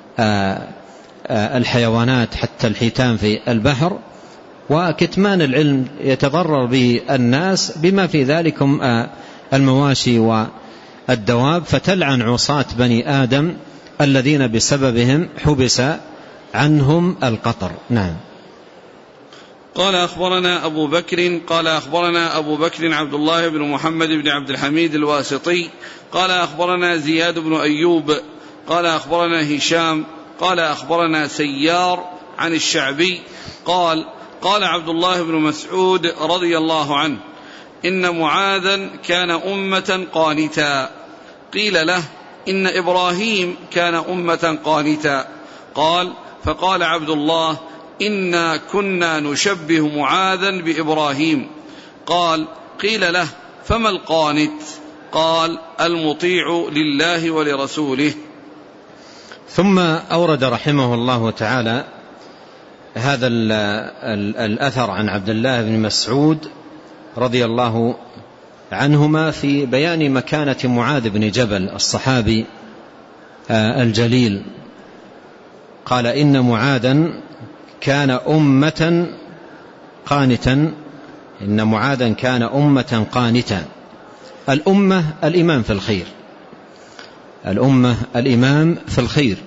الحيوانات حتى الحيتان في البحر، وكتمان العلم يتضرر به الناس بما في ذلكم المواشي والدواب، فتلعن عصاة بني آدم الذين بسببهم حبس عنهم القطر. نعم. قال أخبرنا أبو بكر قال أخبرنا أبو بكر عبد الله بن محمد بن عبد الحميد الواسطي قال أخبرنا زياد بن أيوب قال أخبرنا هشام قال أخبرنا سيار عن الشعبي قال قال عبد الله بن مسعود رضي الله عنه إن معاذا كان أمة قانتا. قيل له إن إبراهيم كان أمة قانتا. قال فقال عبد الله إنا كنا نشبه معاذا بإبراهيم. قال قيل له فما القانت؟ قال المطيع لله ولرسوله. ثم أورد رحمه الله تعالى هذا الأثر عن عبد الله بن مسعود رضي الله عنهما في بيان مكانة معاذ بن جبل الصحابي الجليل. قال إن معاذا كان أمة قانتا، إن معاذا كان أمة قانتا. الأمة الإمام في الخير، الأمة الإمام في الخير،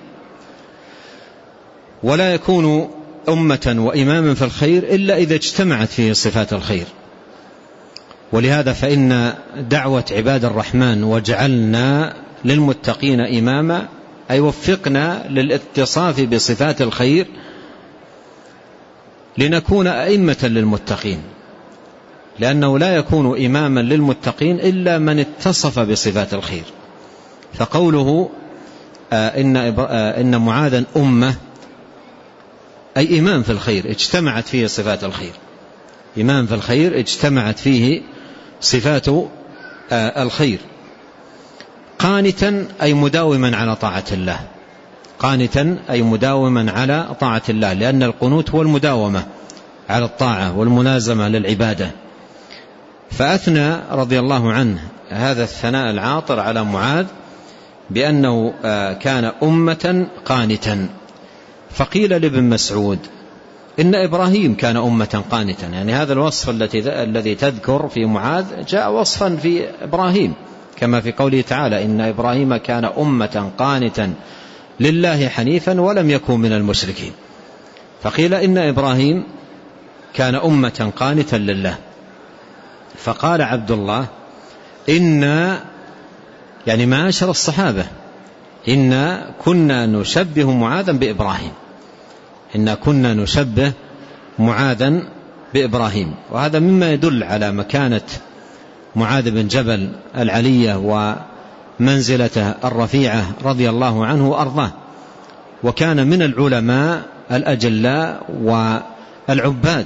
ولا يكون أمة وإماما في الخير إلا إذا اجتمعت فيه صفات الخير. ولهذا فإن دعوة عباد الرحمن واجعلنا للمتقين إماما أي وفقنا للاتصاف بصفات الخير لنكون أئمة للمتقين، لأنه لا يكون إماما للمتقين إلا من اتصف بصفات الخير. فقوله إن, إن معاذا أمة أي إمام في الخير اجتمعت فيه صفات الخير، إمام في الخير اجتمعت فيه صفات الخير. قانتا أي مداوما على طاعة الله، قانتا أي مداوما على طاعة الله، لأن القنوت هو المداومة على الطاعة والملازمة للعبادة. فأثنى رضي الله عنه هذا الثناء العاطر على معاذ بأنه كان أمة قانتا. فقيل لابن مسعود إن إبراهيم كان أمة قانتا، يعني هذا الوصف الذي تذكر في معاذ جاء وصفا في إبراهيم، كما في قوله تعالى إن إبراهيم كان أمة قانتا لله حنيفا ولم يكن من المشركين. فقيل إن إبراهيم كان أمة قانتا لله. فقال عبد الله إنا يعني معاشر الصحابة إنا كنا نشبه معاذا بإبراهيم، إنا كنا نشبه معاذا بإبراهيم. وهذا مما يدل على مكانة معاذ بن جبل العلية ومنزلته الرفيعة رضي الله عنه وأرضاه، وكان من العلماء الأجلاء والعباد.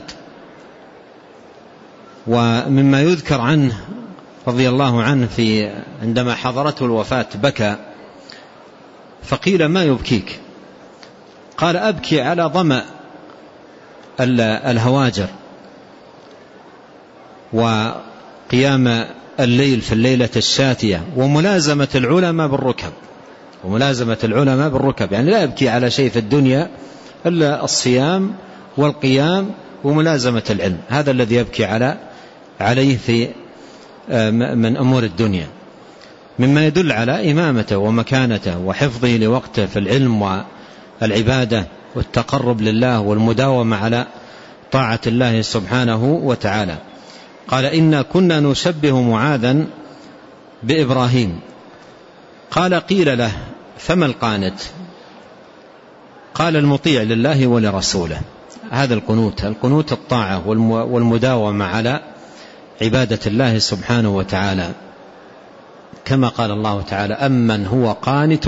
ومما يذكر عنه رضي الله عنه في عندما حضرته الوفاة بكى، فقيل ما يبكيك؟ قال أبكي على ظمأ الهواجر وقيام الليل في الليلة الشاتية وملازمة العلماء بالركب، وملازمة العلماء بالركب، يعني لا يبكي على شيء في الدنيا إلا الصيام والقيام وملازمة العلم، هذا الذي يبكي على عليه في من أمور الدنيا، مما يدل على إمامته ومكانته وحفظه لوقته في العلم والعبادة والتقرب لله والمداومة على طاعة الله سبحانه وتعالى. قال إنا كنا نشبه معاذا بإبراهيم. قال قيل له فما القانت؟ قال المطيع لله ولرسوله. هذا القنوت، القنوت الطاعة والمداومة على عبادة الله سبحانه وتعالى، كما قال الله تعالى أمن هو قانت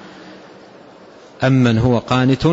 أمن هو قانت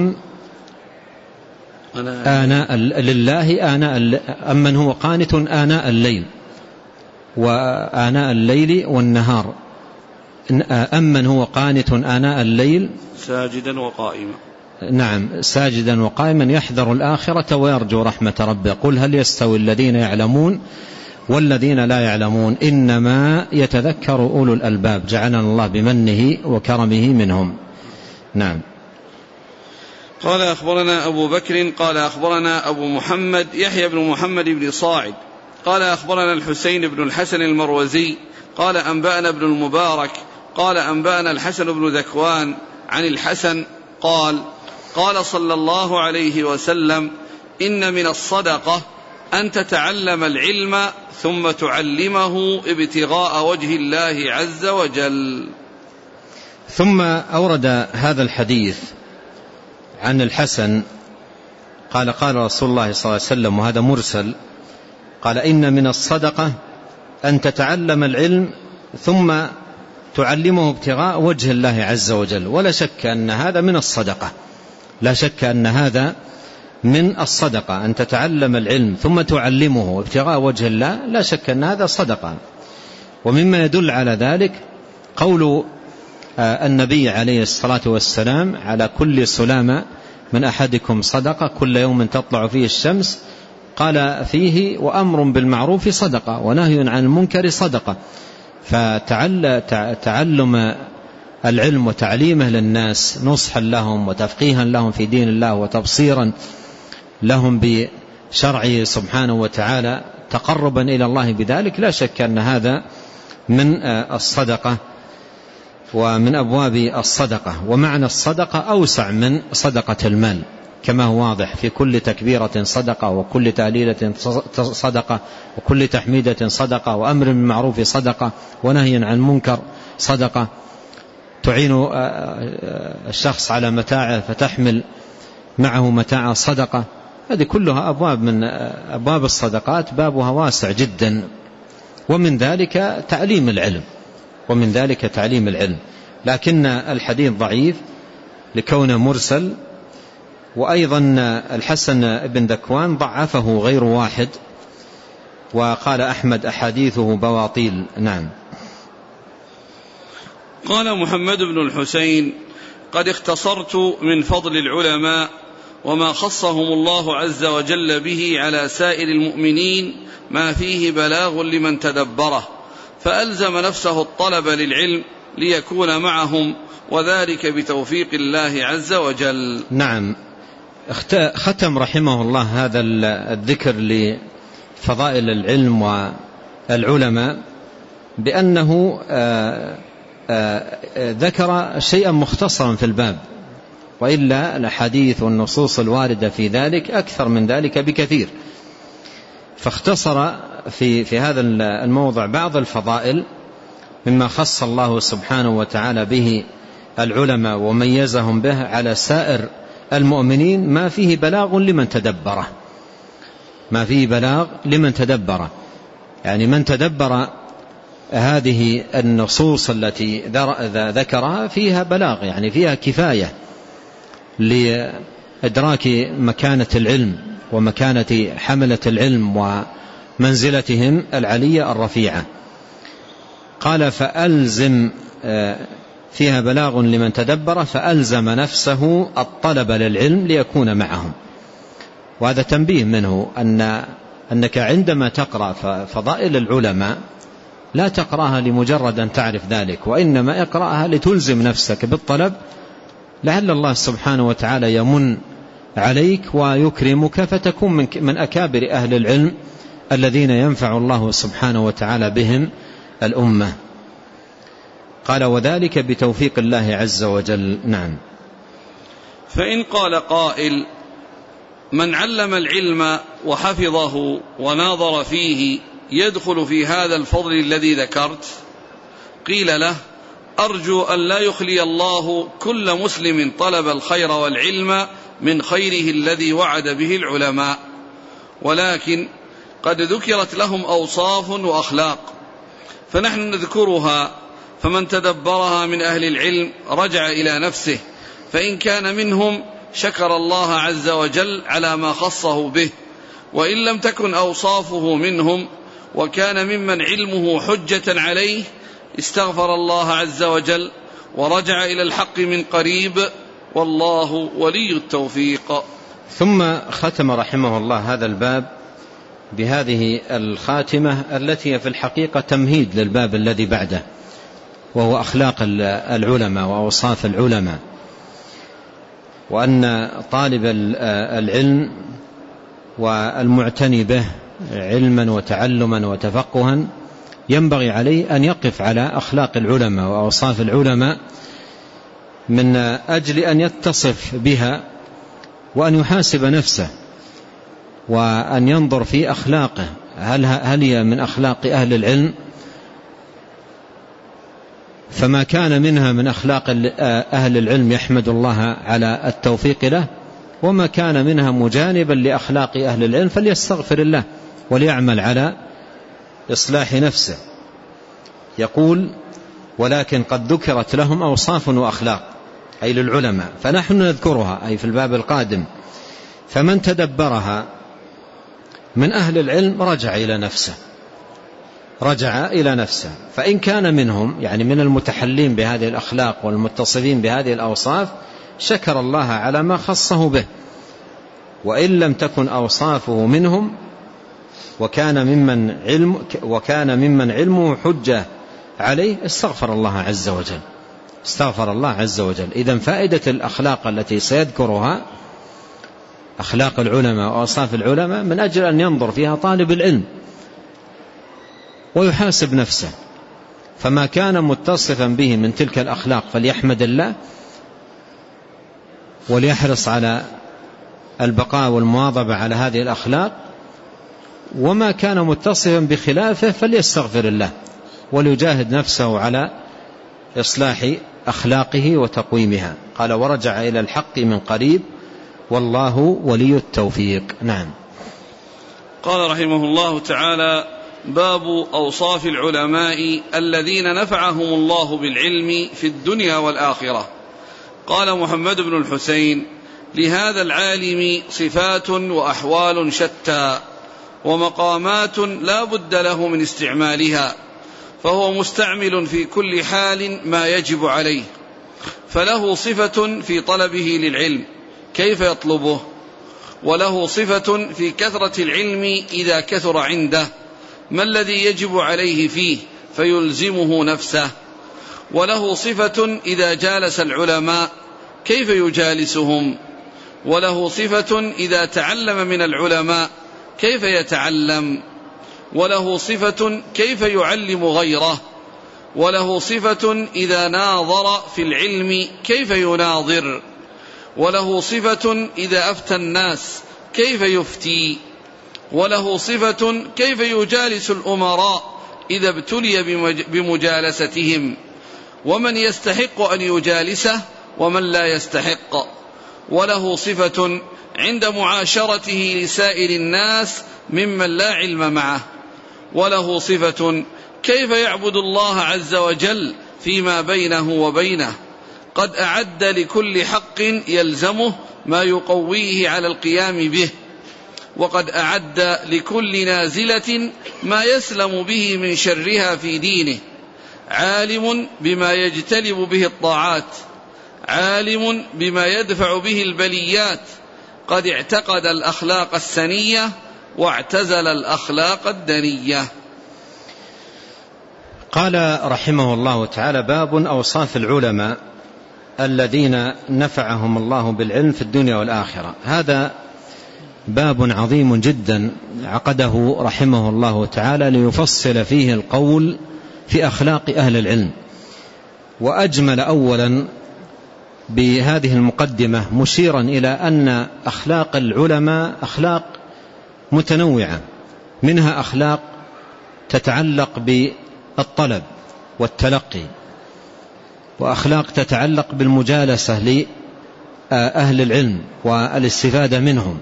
آناء لله آناء أمن هو قانت آناء الليل وآناء الليل والنهار أمن هو قانت آناء الليل ساجدا وقائما، نعم ساجدا وقائما يحذر الآخرة ويرجو رحمة ربه. قل هل يستوي الذين يعلمون والذين لا يعلمون إنما يتذكر أولو الألباب جعلنا الله بمنه وكرمه منهم. نعم. قال أخبرنا أبو بكر قال أخبرنا أبو محمد يحيى بن محمد بن صاعد قال أخبرنا الحسين بن الحسن المروزي قال أنبأنا ابن المبارك قال أنبأنا الحسن بن ذكوان عن الحسن قال قال صلى الله عليه وسلم إن من الصدقة أن تتعلم العلم ثم تعلمه ابتغاء وجه الله عز وجل. ثم أورد هذا الحديث عن الحسن قال قال رسول الله صلى الله عليه وسلم، وهذا مرسل، قال إن من الصدقة أن تتعلم العلم ثم تعلمه ابتغاء وجه الله عز وجل. ولا شك أن هذا من الصدقة، لا شك أن هذا من الصدقة، أن تتعلم العلم ثم تعلمه ابتغاء وجه الله، لا شك أن هذا صدقة. ومما يدل على ذلك قول النبي عليه الصلاة والسلام على كل سلامة من أحدكم صدقة كل يوم تطلع فيه الشمس، قال فيه وأمر بالمعروف صدقة ونهي عن المنكر صدقة. فتعلم العلم وتعليمه للناس نصحا لهم وتفقيها لهم في دين الله وتبصيرا لهم بشرعه سبحانه وتعالى تقربا إلى الله بذلك، لا شك أن هذا من الصدقة ومن أبواب الصدقة. ومعنى الصدقة أوسع من صدقة المال، كما هو واضح في كل تكبيرة صدقة وكل تهليلة صدقة وكل تحميدة صدقة وأمر بالمعروف صدقة ونهي عن المنكر صدقة. تعين الشخص على متاعه فتحمل معه متاع صدقة، هذه كلها أبواب من أبواب الصدقات، بابها واسع جدا. ومن ذلك تعليم العلم ومن ذلك تعليم العلم لكن الحديث ضعيف لكونه مرسل. وأيضا الحسن بن ذكوان ضعفه غير واحد، وقال أحمد أحاديثه بواطيل. نعم. قال محمد بن الحسين: قد اختصرت من فضل العلماء وما خصهم الله عز وجل به على سائر المؤمنين ما فيه بلاغ لمن تدبره، فألزم نفسه الطلب للعلم ليكون معهم، وذلك بتوفيق الله عز وجل. نعم. ختم رحمه الله هذا الذكر لفضائل العلم والعلماء بأنه ذكر شيئا مختصرا في الباب، وإلا الأحاديث والنصوص الواردة في ذلك أكثر من ذلك بكثير. فاختصر في, في هذا الموضع بعض الفضائل مما خص الله سبحانه وتعالى به العلماء وميزهم به على سائر المؤمنين ما فيه بلاغ لمن تدبره ما فيه بلاغ لمن تدبره يعني من تدبر هذه النصوص التي ذكرها فيها بلاغ، يعني فيها كفاية لإدراك مكانة العلم ومكانة حملة العلم ومنزلتهم العلية الرفيعة. قال: فألزم فيها بلاغ لمن تدبر، فألزم نفسه الطلب للعلم ليكون معهم. وهذا تنبيه منه أن أنك عندما تقرأ فضائل العلماء لا تقرأها لمجرد أن تعرف ذلك، وإنما اقرأها لتلزم نفسك بالطلب، لعل الله سبحانه وتعالى يمن عليك ويكرمك فتكون من أكابر أهل العلم الذين ينفع الله سبحانه وتعالى بهم الأمة. قال: وذلك بتوفيق الله عز وجل. نعم. فإن قال قائل: من علم العلم وحفظه وناظر فيه يدخل في هذا الفضل الذي ذكرت؟ قيل له: أرجو أن لا يخلي الله كل مسلم طلب الخير والعلم من خيره الذي وعد به العلماء، ولكن قد ذكرت لهم أوصاف وأخلاق فنحن نذكرها، فمن تدبرها من أهل العلم رجع إلى نفسه، فإن كان منهم شكر الله عز وجل على ما خصه به، وإن لم تكن أوصافه منهم وكان ممن علمه حجة عليه استغفر الله عز وجل ورجع إلى الحق من قريب، والله ولي التوفيق. ثم ختم رحمه الله هذا الباب بهذه الخاتمة التي في الحقيقة تمهيد للباب الذي بعده، وهو أخلاق العلماء وأوصاف العلماء، وأن طالب العلم والمعتني به علما وتعلما وتفقها ينبغي عليه أن يقف على أخلاق العلماء وأوصاف العلماء من أجل أن يتصف بها، وأن يحاسب نفسه وأن ينظر في أخلاقه، هل هل هي من أخلاق أهل العلم؟ فما كان منها من أخلاق أهل العلم يحمد الله على التوفيق له، وما كان منها مجانبا لأخلاق أهل العلم فليستغفر الله وليعمل على إصلاح نفسه. يقول: ولكن قد ذكرت لهم أوصاف وأخلاق، أي للعلماء، فنحن نذكرها أي في الباب القادم، فمن تدبرها من أهل العلم رجع إلى نفسه رجع إلى نفسه فإن كان منهم يعني من المتحلين بهذه الأخلاق والمتصفين بهذه الأوصاف شكر الله على ما خصه به، وإن لم تكن أوصافه منهم وكان ممن علم وكان ممن علمه حجة عليه استغفر الله عز وجل استغفر الله عز وجل. إذن فائدة الأخلاق التي سيذكرها أخلاق العلماء وأوصاف العلماء من أجل أن ينظر فيها طالب العلم ويحاسب نفسه، فما كان متصفا به من تلك الأخلاق فليحمد الله وليحرص على البقاء والمواظبة على هذه الأخلاق، وما كان متصفا بخلافه فليستغفر الله وليجاهد نفسه على إصلاح أخلاقه وتقويمها. قال: ورجع إلى الحق من قريب والله ولي التوفيق. نعم. قال رحمه الله تعالى: باب أوصاف العلماء الذين نفعهم الله بالعلم في الدنيا والآخرة. قال محمد بن الحسين: لهذا العالم صفات وأحوال شتى ومقامات لا بد له من استعمالها، فهو مستعمل في كل حال ما يجب عليه، فله صفة في طلبه للعلم كيف يطلبه، وله صفة في كثرة العلم إذا كثر عنده ما الذي يجب عليه فيه فيلزمه نفسه، وله صفة إذا جالس العلماء كيف يجالسهم، وله صفة إذا تعلم من العلماء كيف يتعلم، وله صفة كيف يعلم غيره، وله صفة إذا ناظر في العلم كيف يناظر، وله صفة إذا أفتى الناس كيف يفتي، وله صفة كيف يجالس الأمراء إذا ابتلي بمجالستهم، ومن يستحق أن يجالسه ومن لا يستحق، وله صفة عند معاشرته لسائر الناس ممن لا علم معه، وله صفة كيف يعبد الله عز وجل فيما بينه وبينه، قد أعد لكل حق يلزمه ما يقويه على القيام به، وقد أعد لكل نازلة ما يسلم به من شرها في دينه، عالم بما يجتلب به الطاعات، عالم بما يدفع به البليات، قد اعتقد الأخلاق السنية واعتزل الأخلاق الدنية. قال رحمه الله تعالى: باب أوصاف العلماء الذين نفعهم الله بالعلم في الدنيا والآخرة. هذا باب عظيم جدا عقده رحمه الله تعالى ليفصل فيه القول في أخلاق أهل العلم. وأجمل أولا بهذه المقدمة مشيرا إلى أن أخلاق العلماء أخلاق متنوعة، منها أخلاق تتعلق بالطلب والتلقي، وأخلاق تتعلق بالمجالسة لأهل العلم والاستفادة منهم،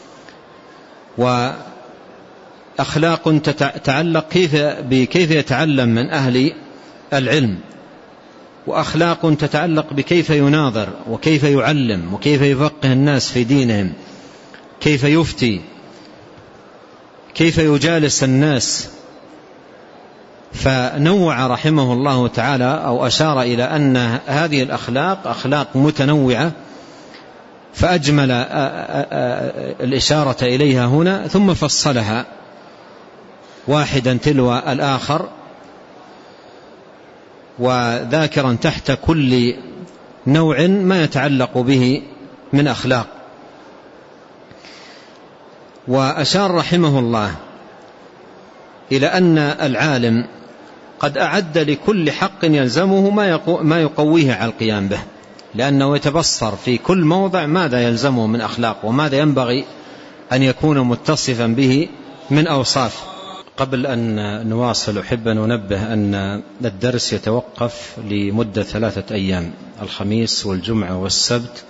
وأخلاق تتعلق كيف بكيف يتعلم من أهل العلم، وأخلاق تتعلق بكيف يناظر وكيف يعلم وكيف يفقه الناس في دينهم، كيف يفتي، كيف يجالس الناس. فنوع رحمه الله تعالى أو أشار إلى أن هذه الأخلاق أخلاق متنوعة، فأجمل الإشارة إليها هنا ثم فصلها واحدا تلو الآخر، وذاكرا تحت كل نوع ما يتعلق به من أخلاق. وأشار رحمه الله إلى أن العالم قد أعد لكل حق يلزمه ما يقويه على القيام به، لأنه يتبصر في كل موضع ماذا يلزمه من أخلاق وماذا ينبغي أن يكون متصفا به من أوصاف. قبل أن نواصل أحب أن ننبه أن الدرس يتوقف لمدة ثلاثة أيام، الخميس والجمعة والسبت،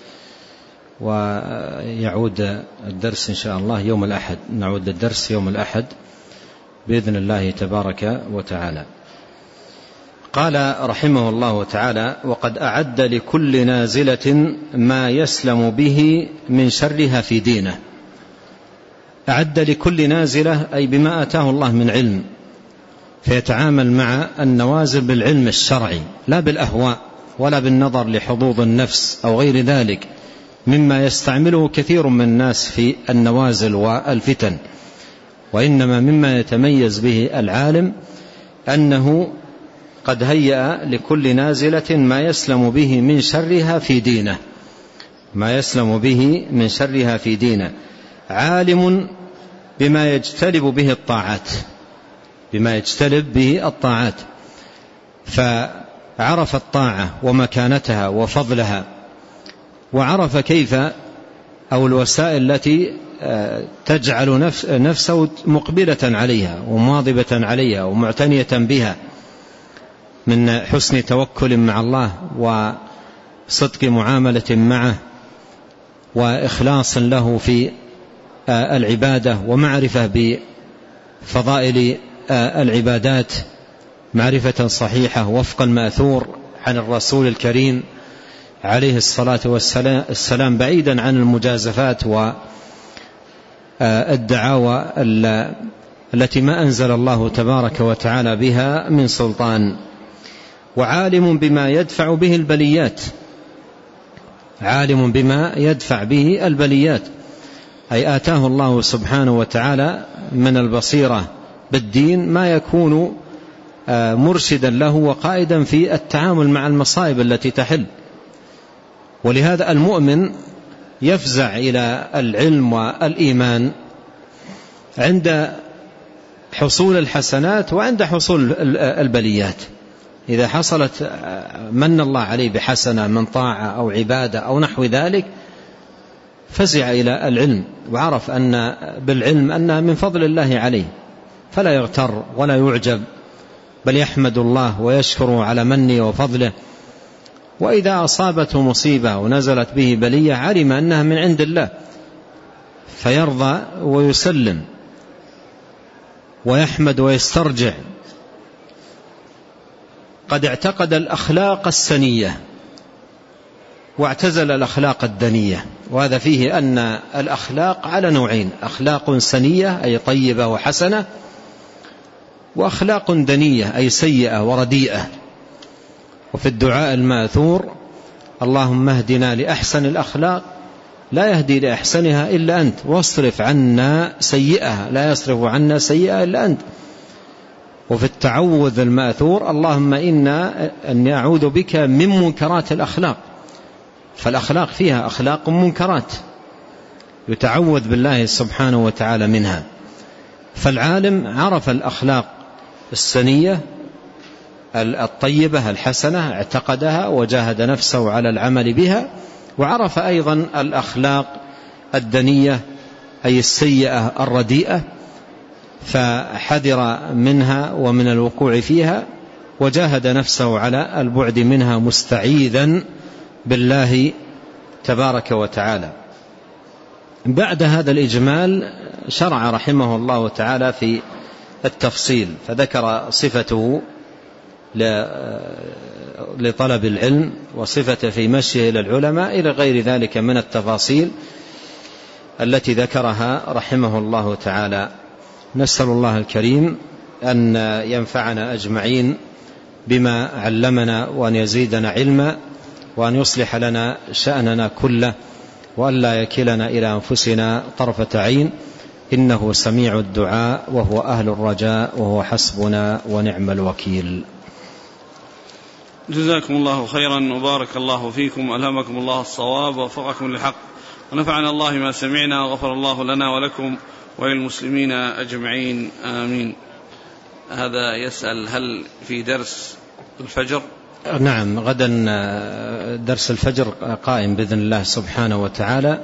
ويعود الدرس إن شاء الله يوم الأحد، نعود الدرس يوم الأحد بإذن الله تبارك وتعالى. قال رحمه الله تعالى: وقد أعد لكل نازلة ما يسلم به من شرها في دينه. أعد لكل نازلة أي بما آتاه الله من علم، فيتعامل مع النوازل بالعلم الشرعي لا بالأهواء ولا بالنظر لحظوظ النفس أو غير ذلك مما يستعمله كثير من الناس في النوازل والفتن، وإنما مما يتميز به العالم أنه قد هيأ لكل نازلة ما يسلم به من شرها في دينه، ما يسلم به من شرها في دينه، عالم بما يجتلب به الطاعات، بما يجتلب به الطاعات، فعرف الطاعة ومكانتها وفضلها، وعرف كيف أو الوسائل التي تجعل نفس نفسه مقبلة عليها ومواظبة عليها ومعتنية بها من حسن توكل مع الله وصدق معاملة معه وإخلاص له في العبادة ومعرفة بفضائل العبادات معرفة صحيحة وفق المأثور عن الرسول الكريم عليه الصلاة والسلام، بعيدا عن المجازفات والدعاوى التي ما أنزل الله تبارك وتعالى بها من سلطان. وعالم بما يدفع به البليات، عالم بما يدفع به البليات، أي آتاه الله سبحانه وتعالى من البصيرة بالدين ما يكون مرشدا له وقائدا في التعامل مع المصائب التي تحل. ولهذا المؤمن يفزع إلى العلم والإيمان عند حصول الحسنات وعند حصول البليات. إذا حصلت من الله عليه بحسنة من طاعة أو عبادة أو نحو ذلك فزع إلى العلم وعرف أن بالعلم أنها من فضل الله عليه، فلا يغتر ولا يعجب، بل يحمد الله ويشكر على منه وفضله. وإذا أصابته مصيبة ونزلت به بلية علم أنها من عند الله فيرضى ويسلم ويحمد ويسترجع. قد اعتقد الأخلاق السنية واعتزل الأخلاق الدنية، وهذا فيه أن الأخلاق على نوعين: أخلاق سنية أي طيبة وحسنة، وأخلاق دنية أي سيئة ورديئة. وفي الدعاء الماثور: اللهم اهدنا لأحسن الأخلاق لا يهدي لأحسنها إلا أنت، واصرف عنا سيئها لا يصرف عنا سيئها إلا أنت. وفي التعوذ الماثور: اللهم إنا أن أعوذ بك من منكرات الأخلاق. فالأخلاق فيها أخلاق منكرات يتعوذ بالله سبحانه وتعالى منها. فالعالم عرف الأخلاق السنية الطيبة الحسنة، اعتقدها وجاهد نفسه على العمل بها، وعرف أيضا الأخلاق الدنية أي السيئة الرديئة فحذر منها ومن الوقوع فيها، وجاهد نفسه على البعد منها مستعيذا بالله تبارك وتعالى. بعد هذا الإجمال شرع رحمه الله تعالى في التفصيل، فذكر صفته لطلب العلم وصفته في مشيه إلى العلماء إلى غير ذلك من التفاصيل التي ذكرها رحمه الله تعالى. نسأل الله الكريم أن ينفعنا أجمعين بما علمنا، وأن يزيدنا علما، وأن يصلح لنا شأننا كله، وأن لا يكلنا إلى أنفسنا طرفة عين، إنه سميع الدعاء وهو أهل الرجاء وهو حسبنا ونعم الوكيل. جزاكم الله خيرا وبارك الله فيكم، ألهمكم الله الصواب ووفقكم للحق، ونفعنا الله ما سمعنا، وغفر الله لنا ولكم وللمسلمين أجمعين، آمين. هذا يسأل: هل في درس الفجر؟ نعم، غدا درس الفجر قائم بإذن الله سبحانه وتعالى،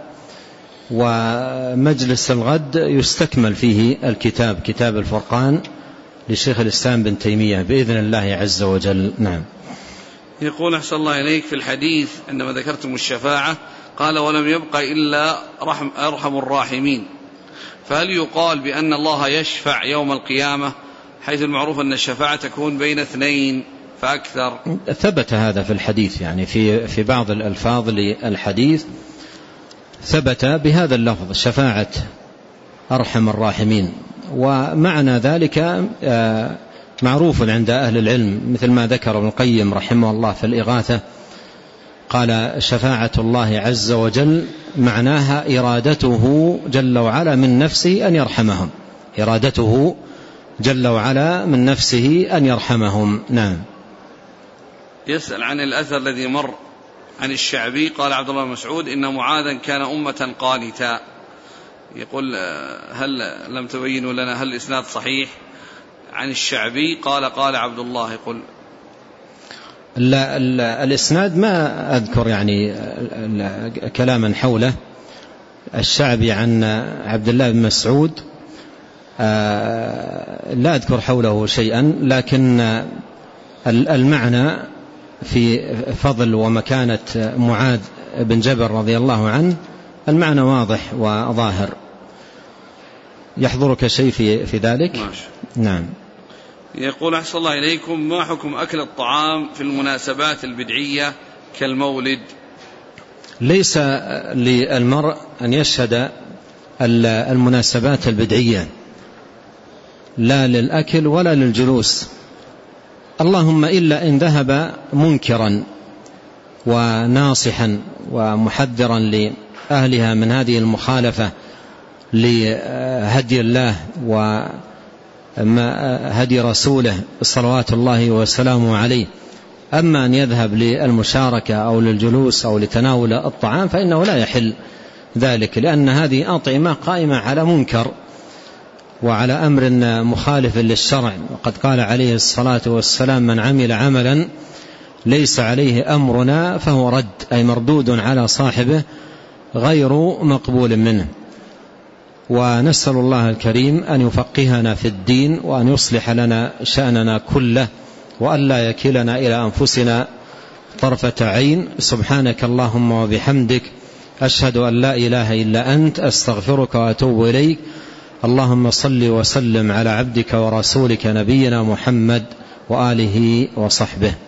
ومجلس الغد يستكمل فيه الكتاب كتاب الفرقان لشيخ الإسلام بن تيمية بإذن الله عز وجل. نعم. يقول: أحسن الله إليك، في الحديث عندما ذكرتم الشفاعة قال: ولم يبق إلا رحم أرحم الراحمين، فهل يقال بأن الله يشفع يوم القيامة، حيث المعروف أن الشفاعة تكون بين اثنين فأكثر؟ ثبت هذا في الحديث، يعني في في بعض الألفاظ للحديث ثبت بهذا اللفظ: شفاعة أرحم الراحمين. ومعنى ذلك معروف عند أهل العلم، مثل ما ذكر ابن القيم رحمه الله في الإغاثة، قال: شفاعة الله عز وجل معناها إرادته جل وعلا من نفسه أن يرحمهم، إرادته جل وعلا من نفسه أن يرحمهم. نعم. يسأل عن الأثر الذي مر عن الشعبي، قال عبد الله بن مسعود: إن معاذا كان أمة قانتا. يقول: هل لم تبينوا لنا هل الإسناد صحيح عن الشعبي؟ قال: قال عبد الله. يقول: لا، الإسناد ما أذكر يعني كلاما حوله. الشعبي عن عبد الله بن مسعود لا أذكر حوله شيئا، لكن المعنى في فضل ومكانة معاذ بن جبل رضي الله عنه المعنى واضح وظاهر. يحضرك شيء في, في ذلك؟ ماشي. نعم. يقول أحسن الله إليكم، ما حكم أكل الطعام في المناسبات البدعية كالمولد؟ ليس للمرء أن يشهد المناسبات البدعية لا للأكل ولا للجلوس، اللهم إلا إن ذهب منكرا وناصحا ومحذرا لأهلها من هذه المخالفة لهدي الله وهدي رسوله صلوات الله وسلامه عليه. أما أن يذهب للمشاركة أو للجلوس أو لتناول الطعام فإنه لا يحل ذلك، لأن هذه أطعمة قائمة على منكر وعلى أمر مخالف للشرع. وقد قال عليه الصلاة والسلام: من عمل عملا ليس عليه أمرنا فهو رد، أي مردود على صاحبه غير مقبول منه. ونسأل الله الكريم أن يفقهنا في الدين وأن يصلح لنا شأننا كله وأن لا يكلنا إلى أنفسنا طرفة عين. سبحانك اللهم وبحمدك، أشهد أن لا إله إلا أنت، أستغفرك وأتوب إليك. اللهم صل وسلم على عبدك ورسولك نبينا محمد وآله وصحبه.